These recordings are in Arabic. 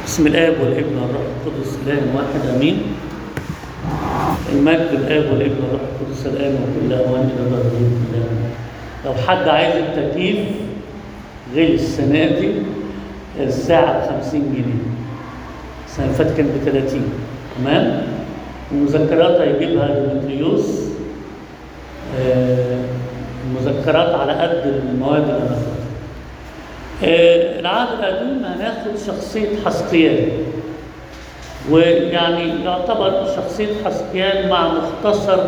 بسم الآب والابن والروح القدس إله واحد آمين. المجد الآب والابن والروح القدس الآن وكل أوان إلى الله الآن. لو حد عايز التكييف غير السنة دي الساعة ب50 جنيه. السنة اللي فاتت كانت ب30. تمام؟ المذكرات هيجيبها ديمتريوس. المذكرات على قد المواد اللي هناخدها. العهد القديم هناخد شخصية حسقيال، ويعني يعتبر شخصية حسقيال مع مختصر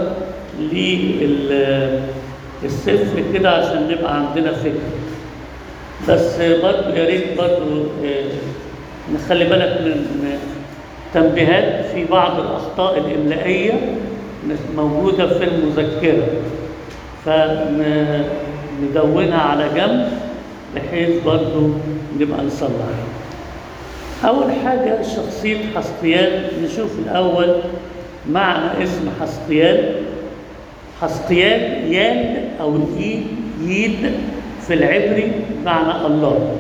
للسفر كده عشان نبقى عندنا فكرة. بس برضه يا ريت برضه نخلي بالك من تنبيهات في بعض الأخطاء الإملائية موجودة في المذكرة، فندونها على جنب بحيث برضو نبقى نصلح. أول حاجة شخصية حسقيال، نشوف الأول معنى اسم حسقيال. حسقيال يال أو ييد في العبري معنى الله.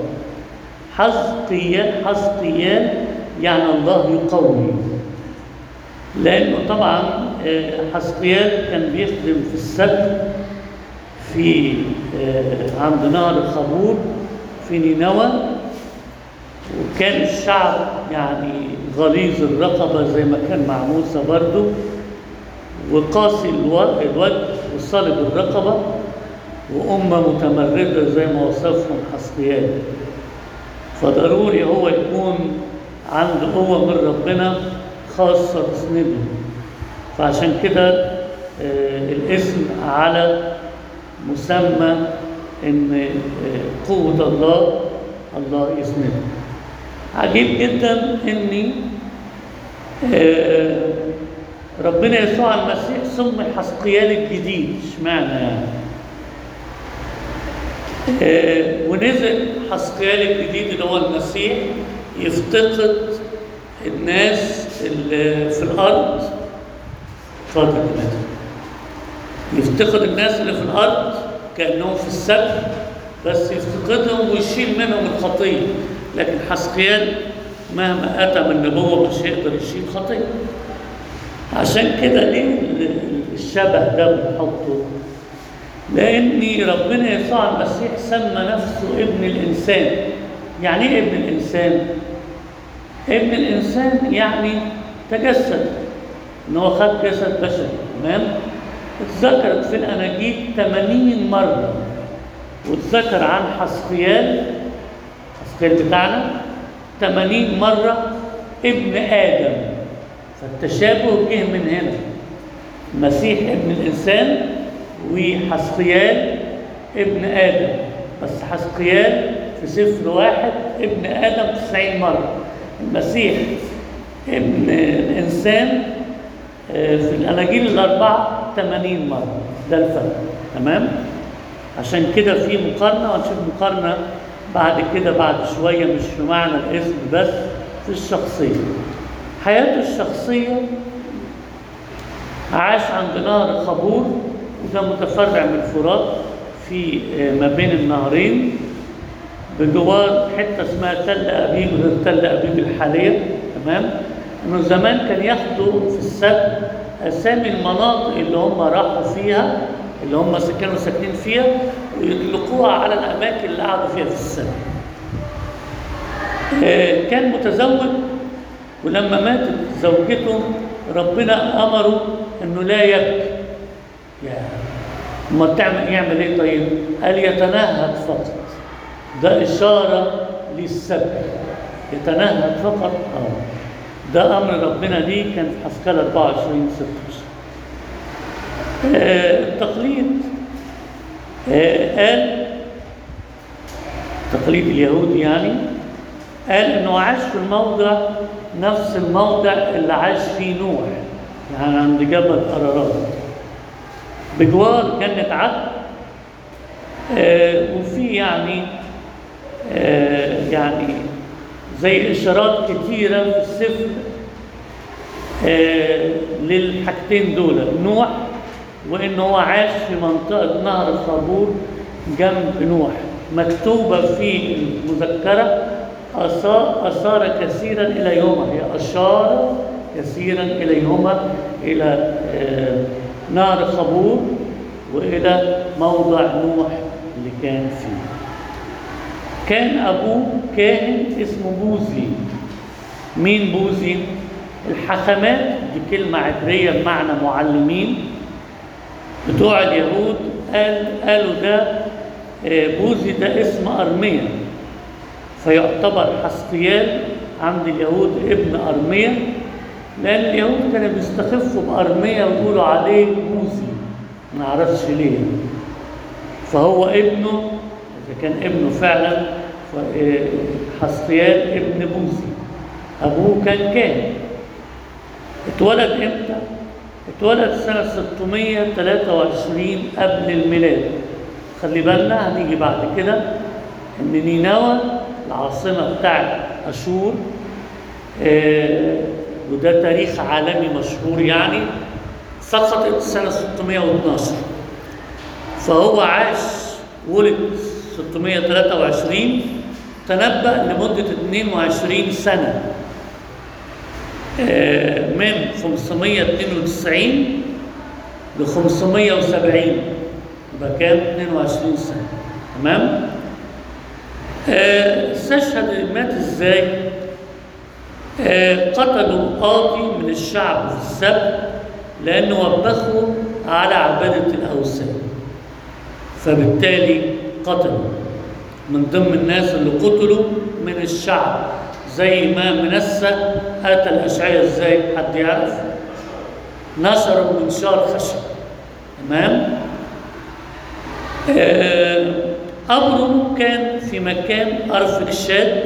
حسقيال يعني الله يقوي، لأنه طبعا حسقيال كان بيخدم في السبت في عند نهر الخبور في نينوى، وكان الشعب يعني غليظ الرقبة زي ما كان مع موسى برضه، وقاسي الوجه وصلب الرقبة، وأمة متمردة زي ما وصفهم حسقيال. فضروري هو يكون عنده قوة من ربنا خاصة تسنده، فعشان كده الاسم على مسمى ان قوة الله يسنده. عجيب جدا ان ربنا يسوع المسيح سمي حسقيال الجديد. اشمعنى يعني؟ ونزل حسقيال الجديد اللي هو المسيح يفتقد الناس اللي في الارض. اتفضل كده. يفتقد الناس اللي في الأرض كأنهم في السبت، بس يفتقدهم ويشيل منهم الخطية. لكن حسقيال مهما أتى من نبوة مش هيقدر يشيل خطية. عشان كده ليه الشبه ده بنحطه؟ لأن ربنا يسوع المسيح سمى نفسه ابن الإنسان. يعني إيه ابن الإنسان؟ ابن الإنسان يعني تجسد، إن هو خد جسد بشري. تمام؟ اتذكرت في الأناجيل 80 مرة، واتذكر عن حسقيال بتاعنا 80 مرة ابن آدم. فالتشابه جه من هنا، المسيح ابن الإنسان وحسقيال ابن آدم. بس حسقيال في سفر واحد ابن آدم 90 مرة، المسيح ابن الإنسان في الأناجيل الأربعة 80 مرة. ده الفرق. تمام؟ عشان كده في مقارنة، وهنشوف مقارنة بعد كده بعد شوية، مش في معنى الاسم بس، في الشخصية. حياته الشخصية عاش عند نهر الخبور، وده متفرع من الفرات في ما بين النهرين، بجوار حتة اسمها تل أبيب غير تل أبيب الحالية. تمام؟ إنه زمان كان ياخدوا في السبت أسامي المناطق اللي هم راحوا فيها، اللي هم كانوا ساكنين فيها، ويطلقوها على الأماكن اللي قعدوا فيها في السنة. كان متزوج، ولما ماتت زوجته ربنا أمره إنه لا يبكي. ما يعمل إيه طيب؟ قال يتنهد فقط. ده إشارة للسبت، يتنهد فقط. ده أمر ربنا ليه، كان في حسقيال 24:16. التقليد قال، التقليد اليهودي يعني قال إنه عاش في الموضع نفس الموضع اللي عاش فيه نوح، يعني عند جبل أرارات بجوار جنة عدن. وفي يعني زي إشارات كتيرة في السفر للحاجتين دول، نوح، وإنه هو عاش في منطقة نهر الخبور جنب نوح. مكتوبة في المذكرة أشار كثيرا إليهما، هي أشار كثيرا إليهما، إلى نهر خبور وإلى موضع نوح اللي كان فيه. كان أبوه كاهن اسمه بوزي. مين بوزي؟ الحكمات دي كلمة عبرية بمعنى معلمين بتوع اليهود. قالوا ده بوزي ده اسم أرميا، فيعتبر حسقيال عند اليهود ابن أرميا، لأن اليهود كانوا بيستخفوا بأرميا ويقولوا عليه بوزي، ما نعرفش ليه. فهو ابنه، إذا كان ابنه فعلا حسقيال ابن بوزي. أبوه كان كاهن. اتولد امتى؟ اتولد سنة 623 قبل الميلاد. خلي بالنا هنيجي بعد كده ان نينوى العاصمة بتاعت أشور، وده تاريخ عالمي مشهور يعني، سقطت سنة 612. فهو عاش، ولد 623، تنبأ لمدة 22 سنة، من 592 ل 570، يبقى كام؟ 22 سنة. تمام؟ استشهد، مات ازاي؟ قتلوا قاضي من الشعب في السبت لأنه وبخوا على عبادة الأوثان، فبالتالي قتلوا. من ضمن الناس اللي قتلوا من الشعب، زي ما منسى قتل أشعياء ازاي؟ حد يعرف؟ نشروا منشار خشب. تمام؟ قبره كان في مكان أرفكشاد،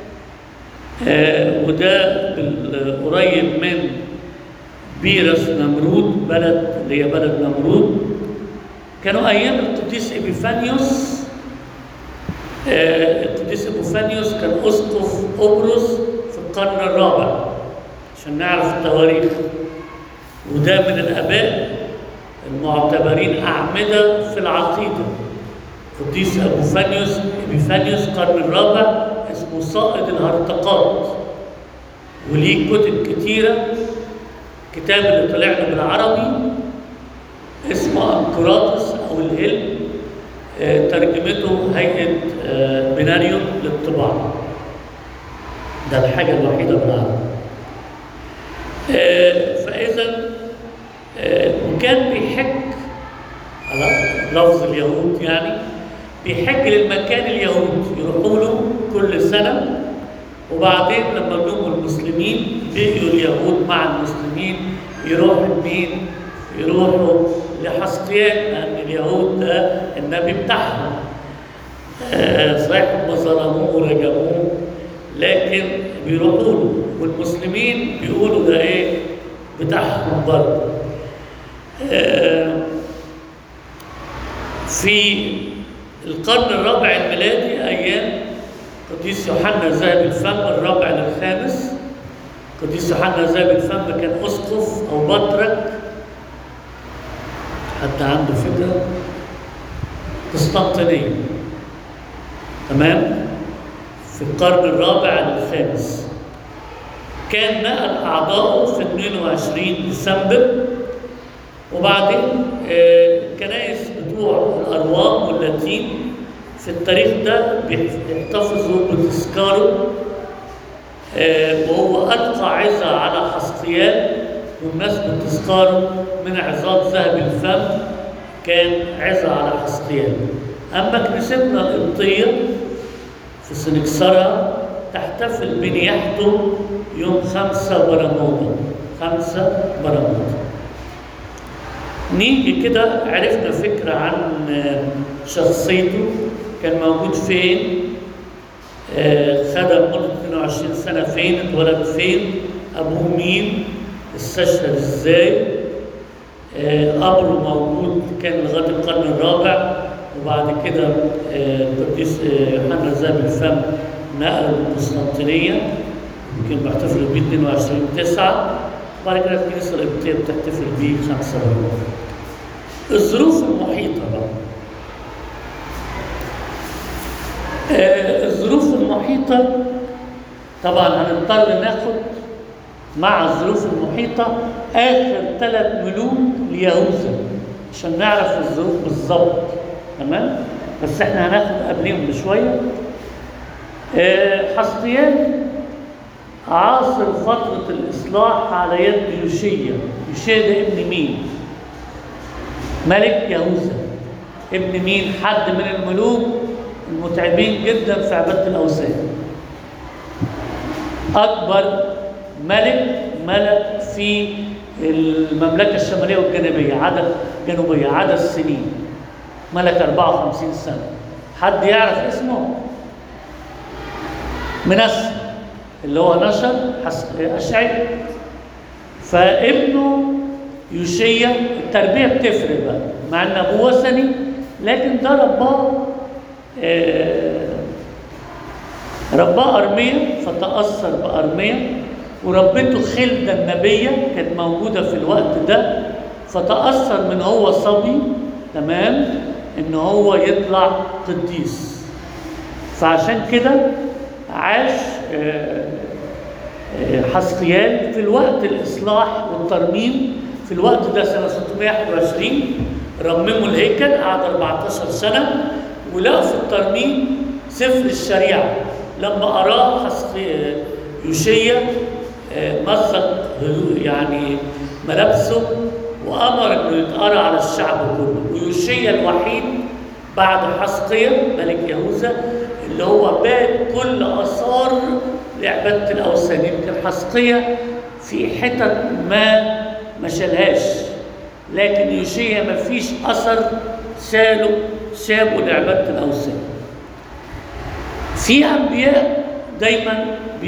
وده قريب من بيرس نمرود، بلد اللي هي بلد نمرود. كانوا أيام القديس إبيفانيوس. القديس إبيفانيوس كان أسقف قبرص في القرن الرابع، عشان نعرف التواريخ. وده من الآباء المعتبرين أعمدة في العقيدة. القديس إبيفانيوس القرن الرابع، اسمه صائد الهرطقات، وليه كتب كتيرة. كتاب اللي طلع له بالعربي اسمه أنكراتس أو الهلم، ترجمته هيئة بناريون للطباعة. ده الحاجة الوحيدة بالعربي. فإذا وكان بيحج على لفظ اليهود، يعني بيحج للمكان اليهود يروحوا له كل سنة، وبعدين لما جم المسلمين بقيوا اليهود مع المسلمين يروحوا لمين؟ يروحوا لحسقيال، لأن اليهود ده النبي بتاعهم. صحيح هم ظلموه ورجموه، لكن بيروحوا له، والمسلمين بيقولوا ده ايه؟ بتاعهم برضه. في القرن الرابع الميلادي، أيام قديس يوحنا ذهب الفم الرابع للخامس. قديس يوحنا ذهب الفم كان أسقف أو بطرك، حتى عنده فكرة، قسطنطينية. تمام؟ في القرن الرابع للخامس. كان نقل أعضائه في 22 ديسمبر، وبعدين الكنائس بتوع الأرواق واللاتين في التاريخ ده بيحتفظوا بتذكاره، وهو ألقى عظة على حسقيال، والناس بتذكاره من عظات ذهب الفم، كان عظة على حسقيال. أما كنيستنا القبطية في سنكسارها تحتفل بنياحته يوم 5 برمودا. 5 برمودا. نيجي كده، عرفنا فكرة عن شخصيته، كان موجود فين، خدم مدة 22 سنة فين، اتولد فين، أبوه مين، استشهد ازاي، قبره موجود كان لغاية القرن الرابع، وبعد كده القديس يوحنا ذهب الفم نقل القسطنطينية، يمكن بيحتفلوا بيه 22/9، وبعد كده الكنيسة القبطية بتحتفل بيه 5 برمودا. الظروف المحيطة بقى. الظروف المحيطة طبعا هنضطر ناخد مع الظروف المحيطة آخر 3 ملوك ليهوذا عشان نعرف الظروف بالظبط. تمام؟ بس احنا هناخد قبلهم بشوية. حسقيال عاصر فترة الإصلاح على يد يوشيا. يوشيا ده ابن مين؟ ملك يهوذا. ابن مين؟ حد من الملوك المتعبين جدا في عبادة الأوثان. أكبر ملك في المملكة الشمالية والجنوبية عدد السنين. ملك 54 سنة. حد يعرف اسمه؟ منسى اللي هو نشر أشعياء. فابنه يوشيا التربية بتفرق بقى، مع ان ابوه وثني لكن ده رباه أرميا، فتأثر بأرميا. وربته خلدة النبية كانت موجودة في الوقت ده، فتأثر من هو صبي. تمام؟ ان هو يطلع قديس. فعشان كده عاش حسقيال في الوقت الإصلاح والترميم. في الوقت ده سنة 621 رمموا الهيكل، قعد 14 سنة، ولقوا في الترميم سفر الشريعة. لما قراه يوشيا مزق يعني ملابسه وأمر إنه يتقرأ على الشعب كله. ويوشيا الوحيد بعد حسقيا ملك يهوذا اللي هو باد كل آثار لعبادة الأوثان. يمكن حسقيا في حتت ما شالهاش، لكن يوشيا ما فيش أثر سابوا لعبادة الأوثان. في أنبياء دايما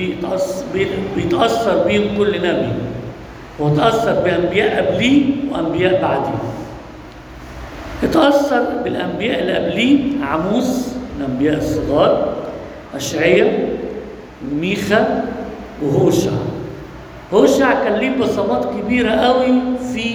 بيتأثر بيهم كل نبي، وتأثر بأنبياء قبليه وأنبياء بعديه. اتأثر بالأنبياء اللي قبليه عموس الأنبياء الصغار، أشعياء، ميخا، وهوشع. هوشع كان ليه بصمات كبيرة قوي في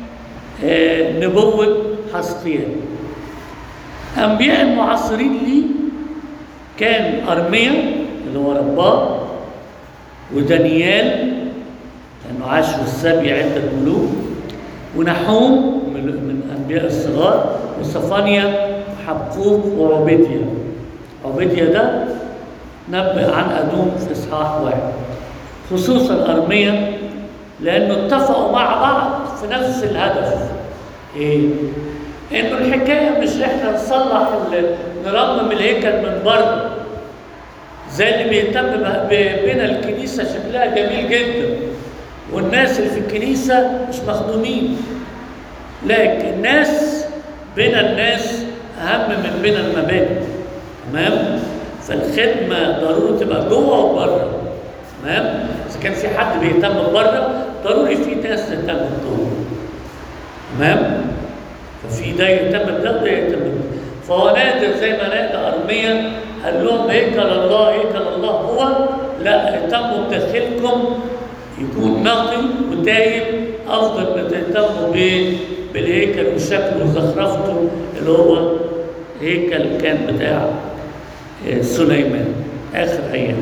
نبوة حسقيال. أنبياء المعاصرين ليه كان أرميا اللي هو رباه، ودانيال لأنه عاش في السبي عدة ملوك، ونحوم من أنبياء الصغار، وصفانيا وحبقوق وعبيديا. عبيديا ده نبأ عن أدوم في إصحاح 1. خصوصا أرميا لأنه اتفقوا مع بعض في نفس الهدف. إيه؟ إنه الحكاية مش إحنا نصلح نرمم الهيكل من بره زي اللي بيهتم بنا الكنيسة شكلها جميل جدا والناس اللي في الكنيسة مش مخدومين، لكن الناس بنا الناس أهم من بنا المبادئ. تمام؟ فالخدمة ضروري تبقى جوه وبره. تمام؟ إذا كان في حد بيهتم بره ضروري في ناس تهتم بجوه. تمام؟ ففي ده يهتم بده وده يهتم بده. فهو نادر زي ما نادى أرميا قال لهم هيكل الله هو، لا اهتموا بداخلكم يكون نقي وتايب، افضل ما تهتموا بالهيكل وشكله وزخرفته اللي هو هيكل كان بتاع سليمان اخر ايام.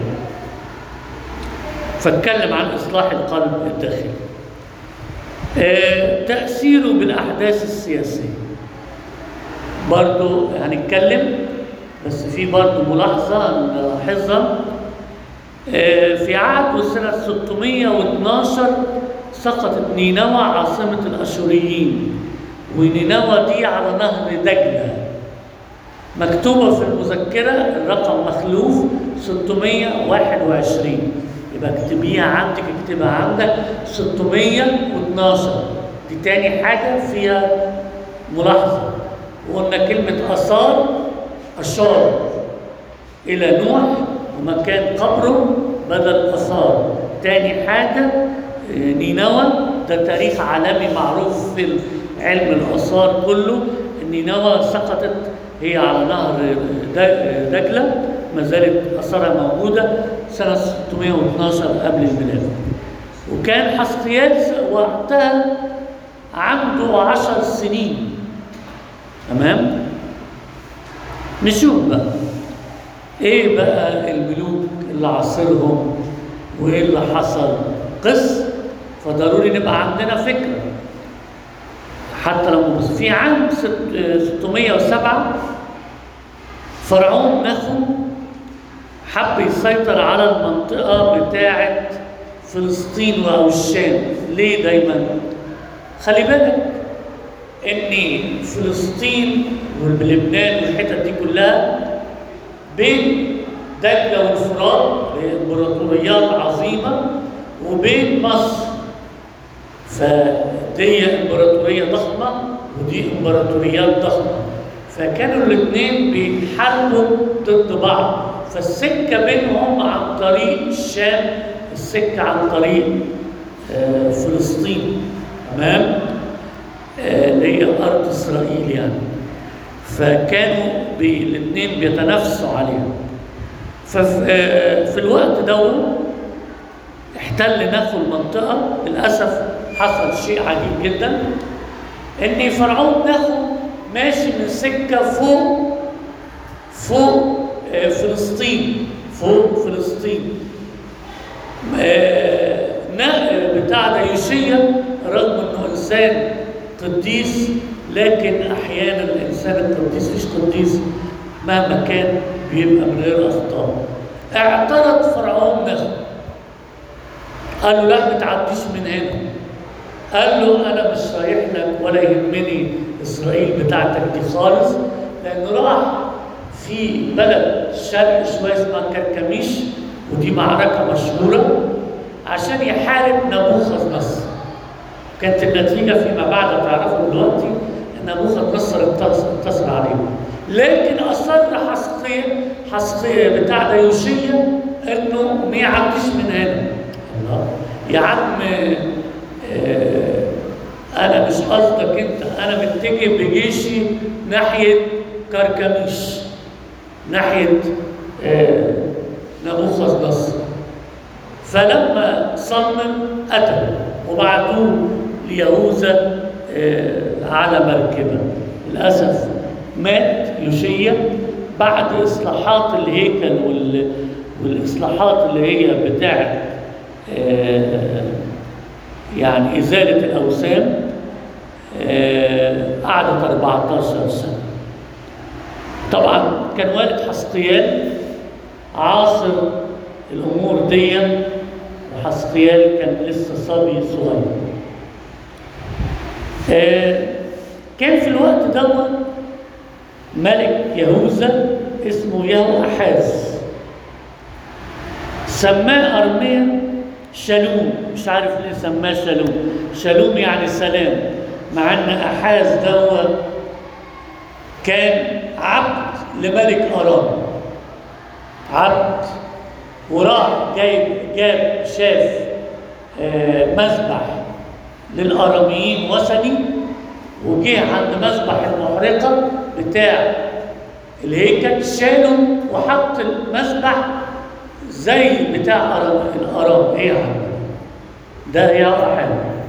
فاتكلم عن اصلاح القلب الداخلي. تاثيره بالاحداث السياسيه برضو هنتكلم، بس في برضو ملاحظه نلاحظها. في عهد سنة 612 سقطت نينوى عاصمة الأشوريين، ونينوى دي على نهر دجلة. مكتوبة في المذكرة الرقم مخلوف 621، يبقى اكتبيها عندك، اكتبها عندك 612. دي تاني حاجة فيها ملاحظة، وقلنا كلمة أثار أشار إلى نوح ومكان قبره بدل أثار. تاني حاجة نينوى، ده تاريخ عالمي معروف في علم الآثار كله. نينوى سقطت هي على نهر دجلة، ما زالت آثارها موجودة سنة 612 قبل الميلاد. وكان حسقيال وقتها عنده 10 سنين. تمام؟ نشوف بقى ايه بقى الملوك اللي عاصرهم وايه اللي حصل فضروري نبقى عندنا فكره. حتى لو في عام 607 فرعون نخو حب يسيطر على المنطقه بتاعه فلسطين او الشام. ليه دايما؟ خلي بالك ان فلسطين ولبنان والحتت دي كلها بين دجله والفرات امبراطوريات عظيمه، وبين مصر. فدي امبراطوريه ضخمه ودي امبراطوريات ضخمه، فكانوا الاثنين بيتحاربوا ضد بعض. فالسكه بينهم عن طريق الشام، السكه عن طريق فلسطين، تمام؟ اللي هي ارض اسرائيل يعني. فكانوا الاثنين بيتنافسوا عليها. ففي الوقت دوت احتل نخو المنطقه. للاسف حصل شيء عجيب جدا، ان فرعون نخو ماشي من سكه فوق فلسطين، بتاع ده يوشيا، رغم انه انسان قديس، لكن احيانا الانسان القديس مش قديس مهما كان، بيبقى من غير اخطاء. اعترض فرعون نخو، قال له لا ما تعديش من هنا. قال له انا مش رايح لك ولا يهمني اسرائيل بتاعتك دي خالص، لانه راح في بلد شرق شويه اسمها كركميش، ودي معركه مشهوره عشان يحارب نبوخذ نصر. كانت النتيجه فيما بعد تعرفوا دلوقتي ان نبوخذ نصر انتصر عليه. لكن اصر حسقية بتاع ده يوشيا انه ما يعديش من هنا. الله يا عم، انا مش قصدك انت، انا متجه بجيشي ناحيه كركميش، ناحيه نبوخذ نصر. فلما صمم قتله وبعتوه ليهوذا على مركبه. للاسف مات يوشيا بعد اصلاحات الهيكل والاصلاحات اللي هي بتاعت يعني ازاله الاوثان. قعدت 14 سنه. طبعا كان والد حسقيال عاصر الامور دي، وحسقيال كان لسه صبي صغير. كان في الوقت دوت ملك يهوذا اسمه يهوأحاز، سماه أرميا شالوم. مش عارف ليه سماه شالوم يعني سلام، مع ان أحاز دوت كان عبد لملك أرام، عبد. وراح شاف مذبح للأراميين وثني، وجه عند مذبح المحرقة بتاع الهيكل، شاله وحط المذبح زي بتاع الأرام. ايه يا عم ده يا أحد؟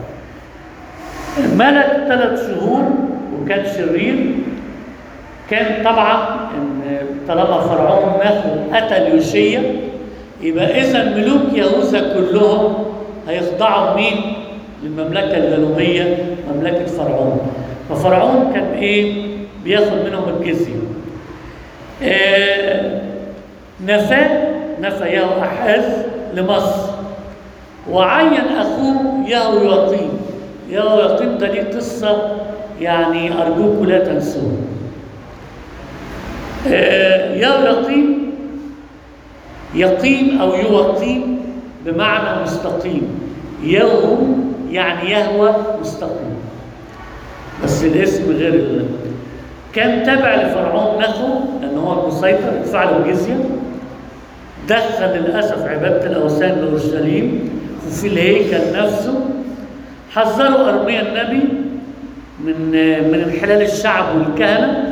ملك 3 شهور وكان شرير. كان طبعا ان طالما فرعون نخو قتل يوشيا، يبقى اذا ملوك يهوذا كلهم هيخضعوا مين؟ للمملكه الجنوبيه، مملكه فرعون. ففرعون كان ايه؟ بياخد منهم الجزيه. نفى يهوأحاز لمصر، وعين اخوه يهوياقيم. يهوياقيم ده ليه قصه يعني ارجوكم لا تنسوها. يقيم أو يوقيم بمعنى مستقيم. يهو يعني يهوى مستقيم، بس الاسم غير كان تابع لفرعون نخو، لأنه هو المسيطر، ادفع له الجزية. دخل للأسف عبادة الأوثان لأورشليم وفي الهيكل نفسه. حذروا أرميا النبي من انحلال الشعب والكهنة.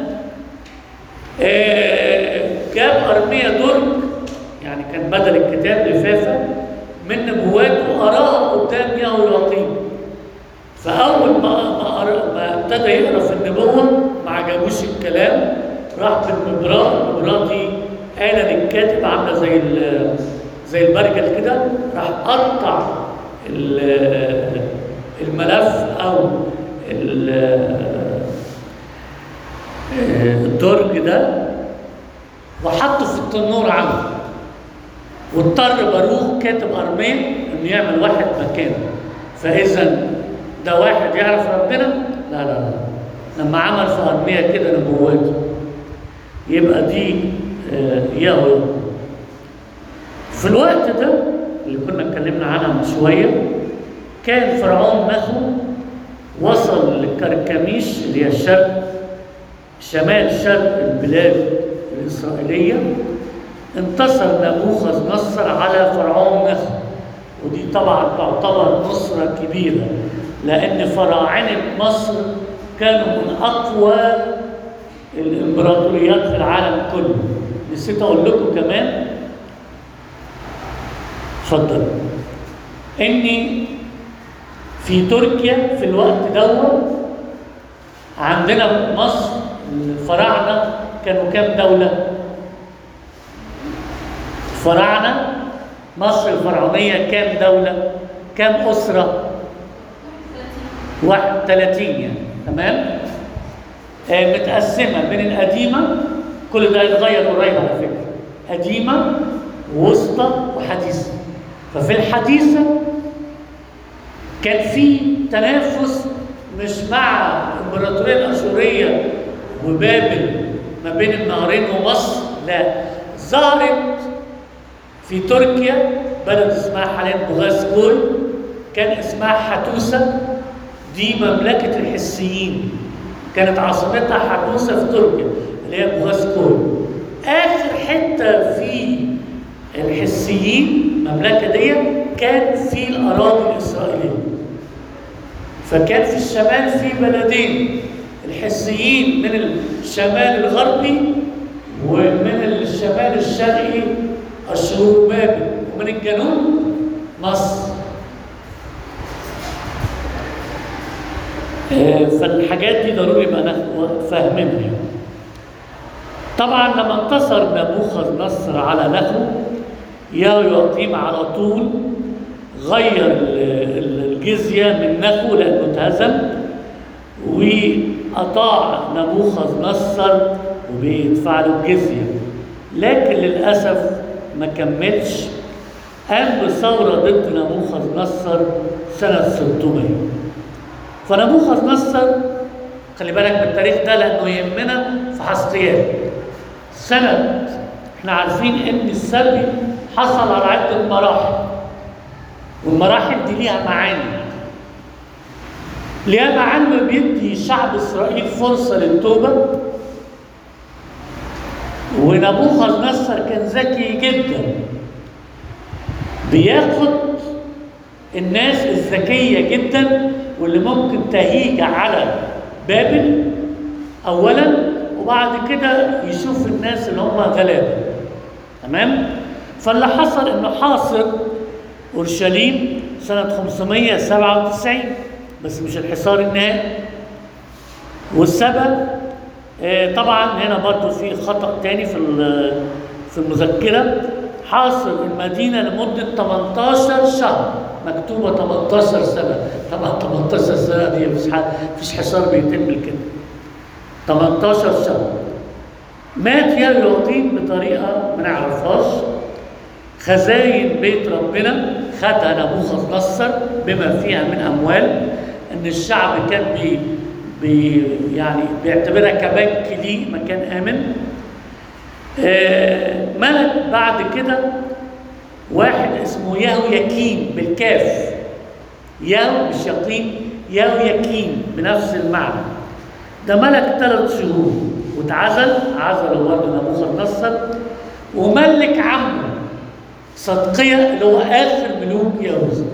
جاب أرميا درج، يعني كان بدل الكتاب لفافة من نبواته، وقراها قدام يهوياقيم. فأول ما ابتدى يقرا في النبوة ما عجبوش الكلام، راح بالمبراء. المبراء دي آلة للكاتب عاملة زي البرجل كده، راح قطع الملف او الدرج ده وحطه في التنور عنده، واضطر باروخ كاتب ارميا انه يعمل واحد مكانه. فاذا ده واحد يعرف ربنا؟ لا لا لا. لما عمل في ارميا كده نبوته يبقى دي يهوه. في الوقت ده اللي كنا اتكلمنا عنها من شويه، كان فرعون نخو وصل لكركميش اللي هي شمال شرق البلاد الإسرائيلية. انتصر نبوخذ نصر على فرعون نخو، ودي طبعا تعتبر نصرة كبيرة، لأن فراعنة مصر كانوا من أقوى الإمبراطوريات في العالم كله. نسيت أقول لكم كمان، اتفضل، إني في تركيا في الوقت دوت عندنا مصر الفراعنة كانوا كام دولة؟ الفراعنة مصر الفرعونية كام دولة؟ كام أسرة؟ 31 يعني، تمام؟ متقسمة بين القديمة، كل ده يتغير قريب على فكرة، قديمة ووسطى وحديثة. ففي الحديثة كان في تنافس مش مع الامبراطوريه الاشوريه وبابل ما بين النهرين ومصر، لا، ظهرت في تركيا بلد اسمها حاليا بوغازكول، كان اسمها حتوسه، دي مملكه الحسيين، كانت عاصمتها حتوسه في تركيا اللي هي بوغازكول. اخر حته في الحسيين المملكه دي كان في الاراضي الاسرائيليه. فكان في الشمال في بلدين، الحسيين من الشمال الغربي ومن الشمال الشرقي اشور بابل، ومن الجنوب مصر. فالحاجات دي ضروري يبقى فاهمينها. طبعا لما انتصر نبوخذ نصر على نخو، يهوياقيم على طول غير الجزية من نخو لأنه اتهزم، وأطاع نبوخذ نصر وبيدفع له الجزية. لكن للأسف ما كملش، قام بثورة ضد نبوخذ نصر سنة 600. فنبوخذ نصر، خلي بالك من التاريخ ده لأنه يهمنا في حسقيال. احنا عارفين إن السبي حصل على عدة مراحل، والمراحل دي ليها معاني. ليها معاني بيدي شعب إسرائيل فرصة للتوبة. ونبوخذ نصر كان ذكي جدا، بياخد الناس الذكية جدا واللي ممكن تهيج على بابل أولا، وبعد كده يشوف الناس اللي هم غلابة، تمام؟ فاللي حصل إنه حاصر أورشليم سنة 597، بس مش الحصار النهائي. والسبب طبعا هنا برضو في خطأ تاني في المذكرة، حاصر المدينة لمدة 18 شهر، مكتوبة 18 سنة، طبعا 18 سنة دي مفيش حصار بيتم كده. 18 شهر. مات يهوياقيم بطريقة ما نعرفهاش. خزاين بيت ربنا خدها نبوخذ نصر بما فيها من أموال، إن الشعب كان يعني بيعتبرها كبنك ليه، مكان آمن. ملك بعد كده واحد اسمه يهوياكين بالكاف، يهو مش يقين، يهوياكين بنفس المعنى. ده ملك 3 شهور عزله برضه نبوخذ نصر، وملك عمه صدقية اللي هو آخر ملوك يهوذا.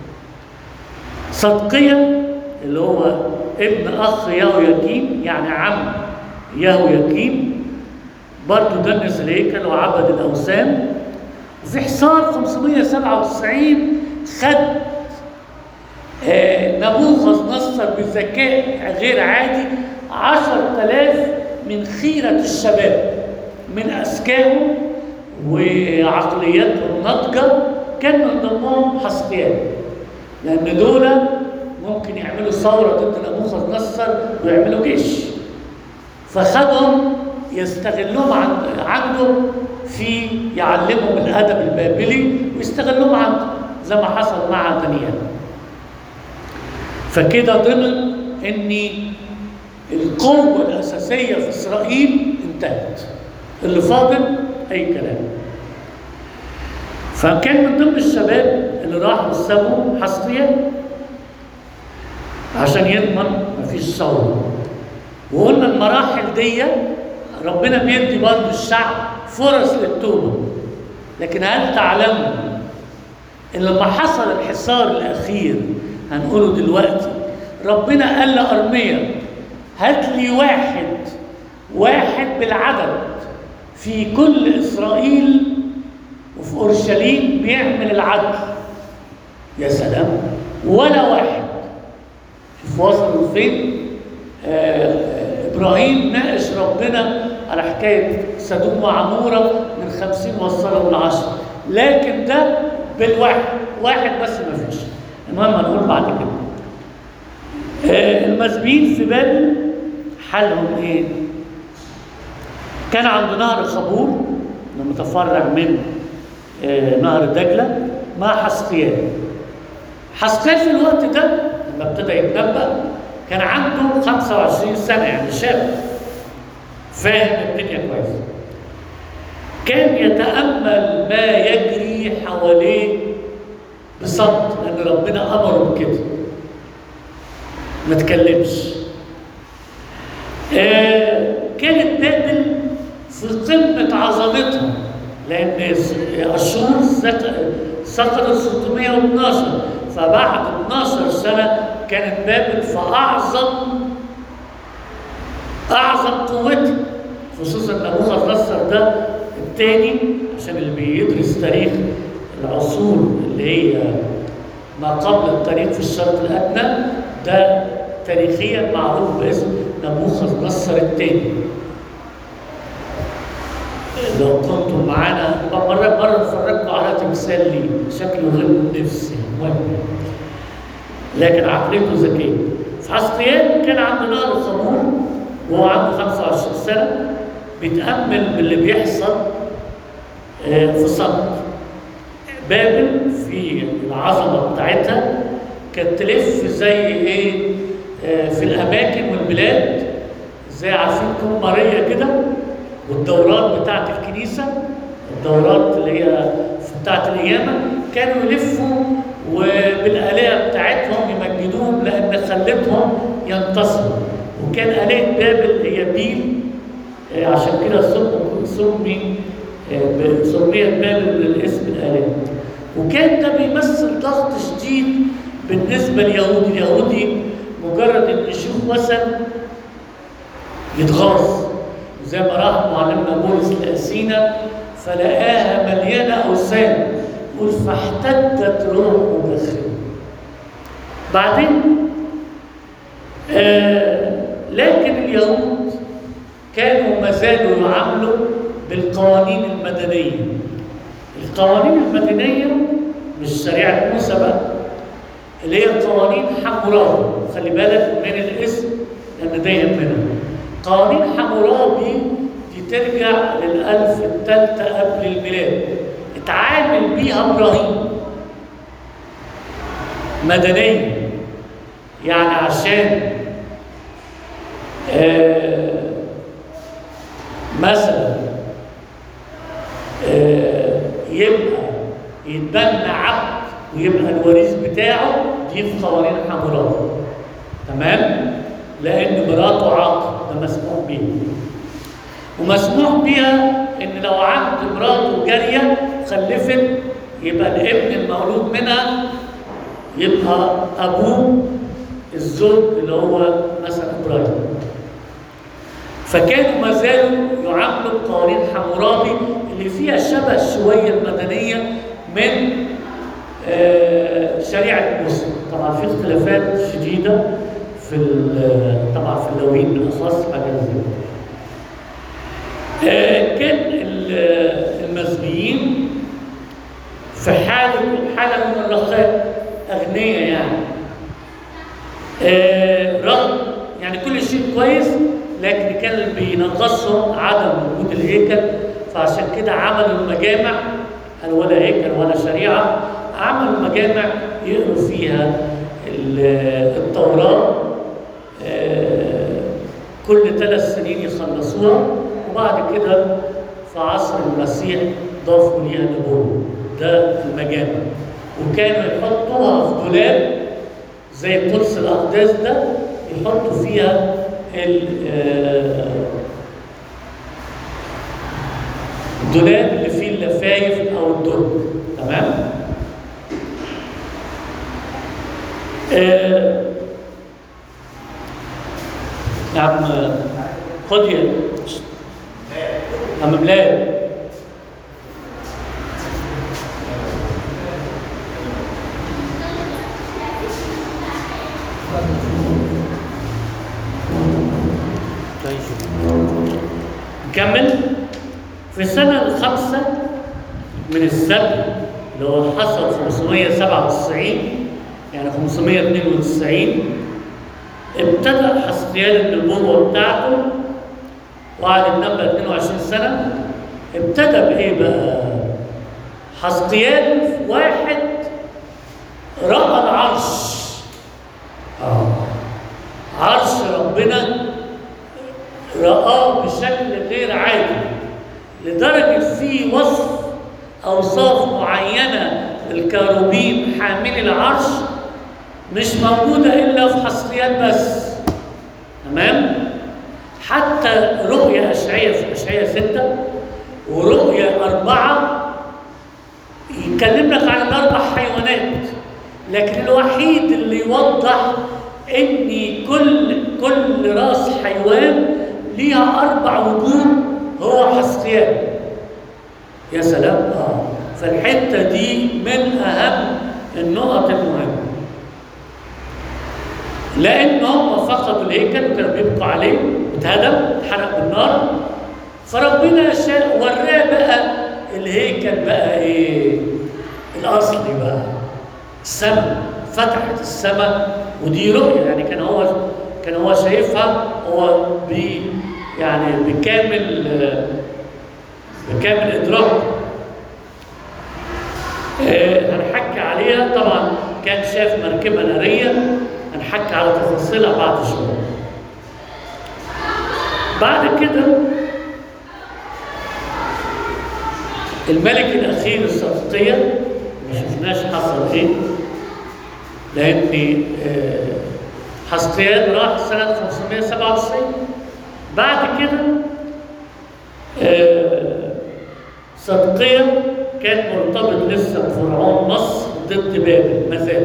صدقية اللي هو ابن أخ يهوياكين، يعني عم يهوياكين، برضه دنس الهيكل وعبد الأوثان. وفي حصار 597 خد نبوخذ نصر بذكاء غير عادي 10,000 من خيرة الشباب، من أذكاهم وعقلياتهم ناضجة كان من ضمنهم حسقيال، لأن دول ممكن يعملوا ثورة ضد نبوخذ نصر ويعملوا جيش، فخدهم يستغلوهم عنده في يعلمهم الأدب البابلي ويستغلوهم عنده زي ما حصل مع دانيال. فكده ضمن ان القوة الأساسية في إسرائيل انتهت، اللي فاضل أي كلام. فكان من ضمن الشباب اللي راحوا سابوا حسقيال عشان يضمن مفيش ثورة. وقلنا المراحل دي ربنا بيدي برضه الشعب فرص للتوبة، لكن هل تعلموا ان لما حصل الحصار الأخير هنقوله دلوقتي، ربنا قال لأرميا هات لي واحد بالعدد في كل إسرائيل وفي أورشليم بيعمل العدل. يا سلام، ولا واحد. شوف وصلوا فين؟ إبراهيم ناقش ربنا على حكاية سدوم وعمورة من 50 وصلوا ل10، لكن ده واحد بس ما فيش. المهم هنقول بعد كده. المسبيين في بابل حالهم ايه؟ كان عند نهر خبور المتفرع من نهر دجلة مع حسقيال. حسقيال في الوقت ده لما ابتدى يتنبأ كان عنده 25 سنة، يعني شاب فاهم الدنيا كويس. كان يتأمل ما يجري حواليه بصمت، لأن ربنا أمره بكده ما تكلمش. كانت بابل في قمة عظمتها، لأن أشور سقطت 612، فبعد 12 سنة كانت بابل في أعظم قوتها، خصوصا نبوخذ نصر ده الثاني، عشان اللي بيدرس تاريخ العصور اللي هي ما قبل التاريخ في الشرق الأدنى، ده تاريخيا معروف باسم نبوخذ نصر الثاني. لو كنتم معانا مرة اتفرجتوا على تمثال ليه شكله غير نفسي مهم، لكن عقليته ذكية. فحسقيال كان عنده نهر خمور وهو عنده 25 سنة بيتأمل باللي بيحصل في صمت. بابل في العظمة بتاعتها كانت تلف زي ايه في الأماكن والبلاد، زي عارفين كوم ماريا كده، والدورات بتاعت الكنيسة، الدورات اللي هي بتاعت القيامة، كانوا يلفوا وبالآلهة بتاعتهم يمجدوهم لأن خلتهم ينتصروا. وكان آلهة بابل هي بيل، عشان كده سميت بابل بالاسم الآلهة. وكان ده بيمثل ضغط شديد بالنسبة لليهود. اليهودي مجرد إن يشوف وثن يتغاظ، زي ما راح معلمنا بولس لأثينا فلقاها مليانة أوثان، يقول فاحتدت روحه داخله. بعدين لكن اليهود كانوا ما زالوا يعاملوا بالقوانين المدنية. القوانين المدنية مش شريعة موسى بقى، اللي هي قوانين حمورابي. خلي بالك من الاسم لأن ده يهمنا. قوانين حمورابي دي ترجع للألف الثالثة قبل الميلاد، اتعامل بيها إبراهيم مدنية. يعني عشان مثلا يبقى يتبنى عبد ويبقى الوريث بتاعه، دي في قوانين حمورابي، تمام؟ لأن مراته عاقل، ده مسموح بيها. ومسموح بيها إن لو عبد مراته جارية خلفت يبقى الابن المولود منها يبقى أبوه الزوج اللي هو مثلا إبراهيم. فكانوا ما زالوا يعاملوا قوانين حمورابي اللي فيها شبه شوية المدنية من شريعة موسى. طبعا في اختلافات شديدة طبعا في اللاويين بالأخص حاجة زي كده. كان المزنيين في حالة من الرخاء، أغنياء يعني. رغم يعني كل شيء كويس، لكن كان بينقصهم عدم وجود الهيكل، فعشان كده عملوا المجامع، قال ولا هيكل ولا شريعة، عملوا مجامع يقروا فيها التوراة كل 3 سنين يخلصوها، وبعد كده في عصر المسيح ضافوا ليها نبوة. ده المجامع، وكانوا يحطوها في دولاب زي قدس الأقداس ده، يحطوا فيها الدولاب اللي فيه اللفايف أو الدرج. تمام؟ يا عم خد يا عم بلال. نكمل. في السنة الخامسة من السبت اللي هو حصل 597 يعني 592، ابتدأ حسقيال النبوة بتاعته وقعد يتنبأ 22 سنة. ابتدى بإيه بقى؟ حسقيال واحد رأى العرش، عرش ربنا رآه بشكل غير عادي، لدرجة فيه أوصاف معينة الكروبيم حامل العرش مش موجودة إلا في حسقيال بس. تمام؟ حتى رؤية أشعياء في أشعياء 6 ورؤية 4 يتكلم لك عن ال4 حيوانات، لكن الوحيد اللي يوضح إن كل رأس حيوان ليها 4 وجوه هو حسقيال. يا سلام! فالحتة دي من أهم النقط المهمة، لأن هم فقدوا الهيكل وكانوا بيبقوا عليه، اتهدم اتحرق بالنار، فربنا وراه بقى الهيكل بقى إيه؟ الأصلي بقى السماء، فتحت السماء، ودي رؤية يعني كان هو شايفها هو يعني بكامل إدراك. هنحكي عليها طبعا. كان شاف مركبة نارية، هنحكي على تفاصيلها بعد شوية. بعد كده الملك الأخير الصدقية ما شفناش حصل إيه، لأن حسقيال راح سنة 597. بعد كده صدقية كان مرتبط لسه بفرعون مصر ضد بابل مثلا،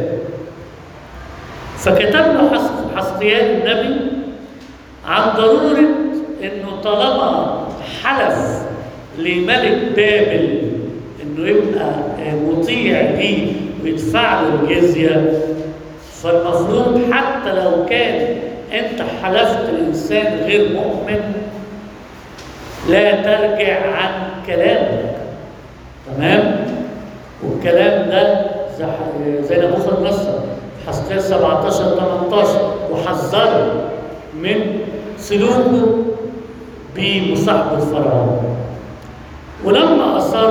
فكتب له حسقيال النبي عن ضرورة إنه طالما حلف لملك بابل إنه يبقى مطيع ليه ويدفع له الجزية، فالمفروض حتى لو كان أنت حلفت الإنسان غير مؤمن لا ترجع عن كلامك. تمام؟ والكلام ده زي نبوخذ حسقيال 17-18 وحذره من سلوكه بمصاحبة فرعون. ولما أصر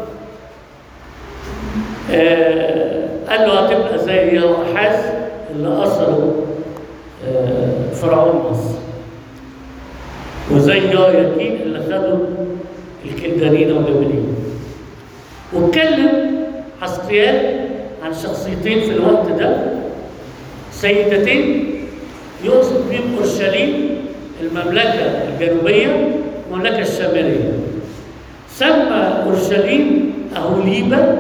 قال له هتبقى زي يهوأحاز اللي أسره فرعون مصر، وزي يهوياكين اللي خدوا الكلدانيين والبابليين. واتكلم حسقيال عن شخصيتين في الوقت ده، سيدتين يقصد بهم أورشليم المملكة الجنوبية والمملكة الشمالية. سمى أورشليم أهوليبة،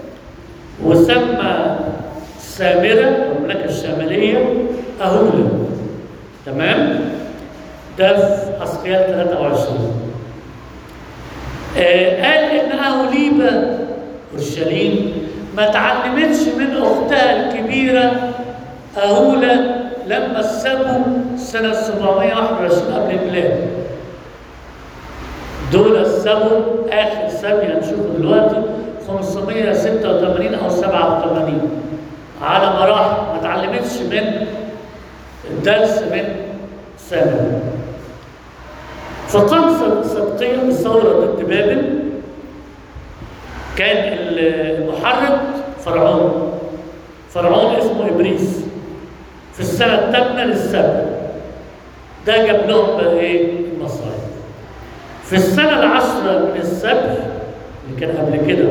وسمى سامرة المملكة الشمالية أهولة. تمام؟ ده في حسقيال 23. قال إن أهوليبة أورشليم ما تعلمتش من أختها الكبيرة أهولة لما سابوا سنة 721 قبل الميلاد. دول سابوا اخر سبي هنشوفه دلوقتي 586 او 87 على مراحل، ما اتعلمتش من الدرس من ثانوي. فقام صدقيا بثوره ضد بابل. كان المحرك فرعون اسمه ابريس في السنه الثامنه للسبي. ده جاب لهم بقى ايه؟ المصايب. في السنه العاشره من السبي اللي كان قبل كده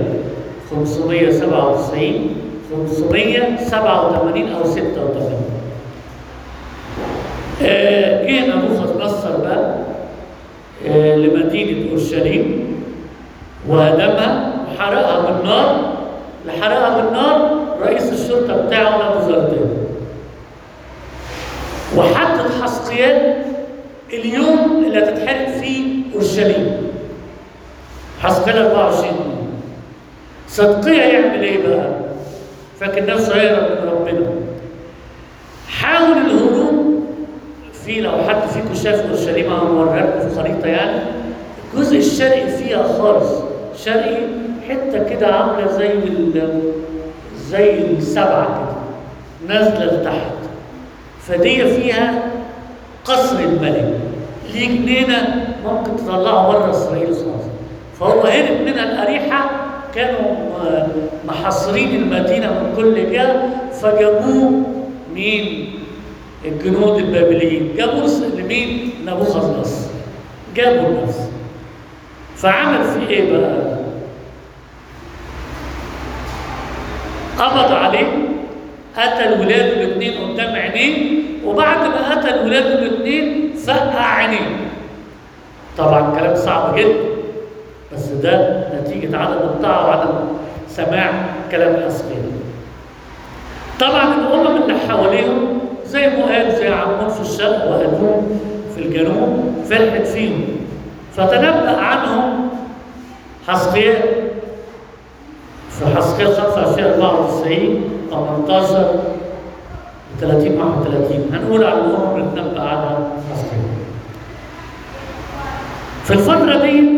587 587 او 86 جه نبوخذ نصر بقى لمدينه اورشليم وهدمها وحرقها بالنار. اللي حرقها بالنار رئيس الشرطه بتاعه نبوزردان. وحدد حسقيال اليوم اللي هتتحرق فيه اورشليم. حسقيال 24. صدقيا يعمل ايه بقى؟ فاكر نفسه هيهرب من ربنا. حاول الهروب في، لو حد فيكم شاف اورشليم انا موريها لكم في خريطه يعني، الجزء الشرقي فيها خالص، شرقي حته كده عامله زي السبعه كده نازله لتحت. فدي فيها قصر الملك، ليه جنينه ممكن تطلعه بره اسرائيل خالص. فهو هرب منها الاريحه، كانوا محاصرين المدينه من كل جهه، فجابوه مين؟ الجنود البابليين، جابوه لمين؟ نبوخذ نصر، جابوا لنفسه. فعمل فيه ايه بقى؟ قبض عليه، قتل ولاده الاثنين قدام عينيه، وبعد ما قتل ولاده الاثنين فقع عينيه. طبعا كلام صعب جدا، بس ده نتيجه عدم الطاعه وعدم سماع كلام حسقيال. طبعا الامم اللي حواليهم زي مؤاب، زي عمون في الشرق وادوم في الجنوب، فرحت فيهم. فتنبأ عنهم حسقيال في حسقيال 25 94 18 30 31. هنقول على الامم اللي تنبأ على حسقيال. في الفترة دي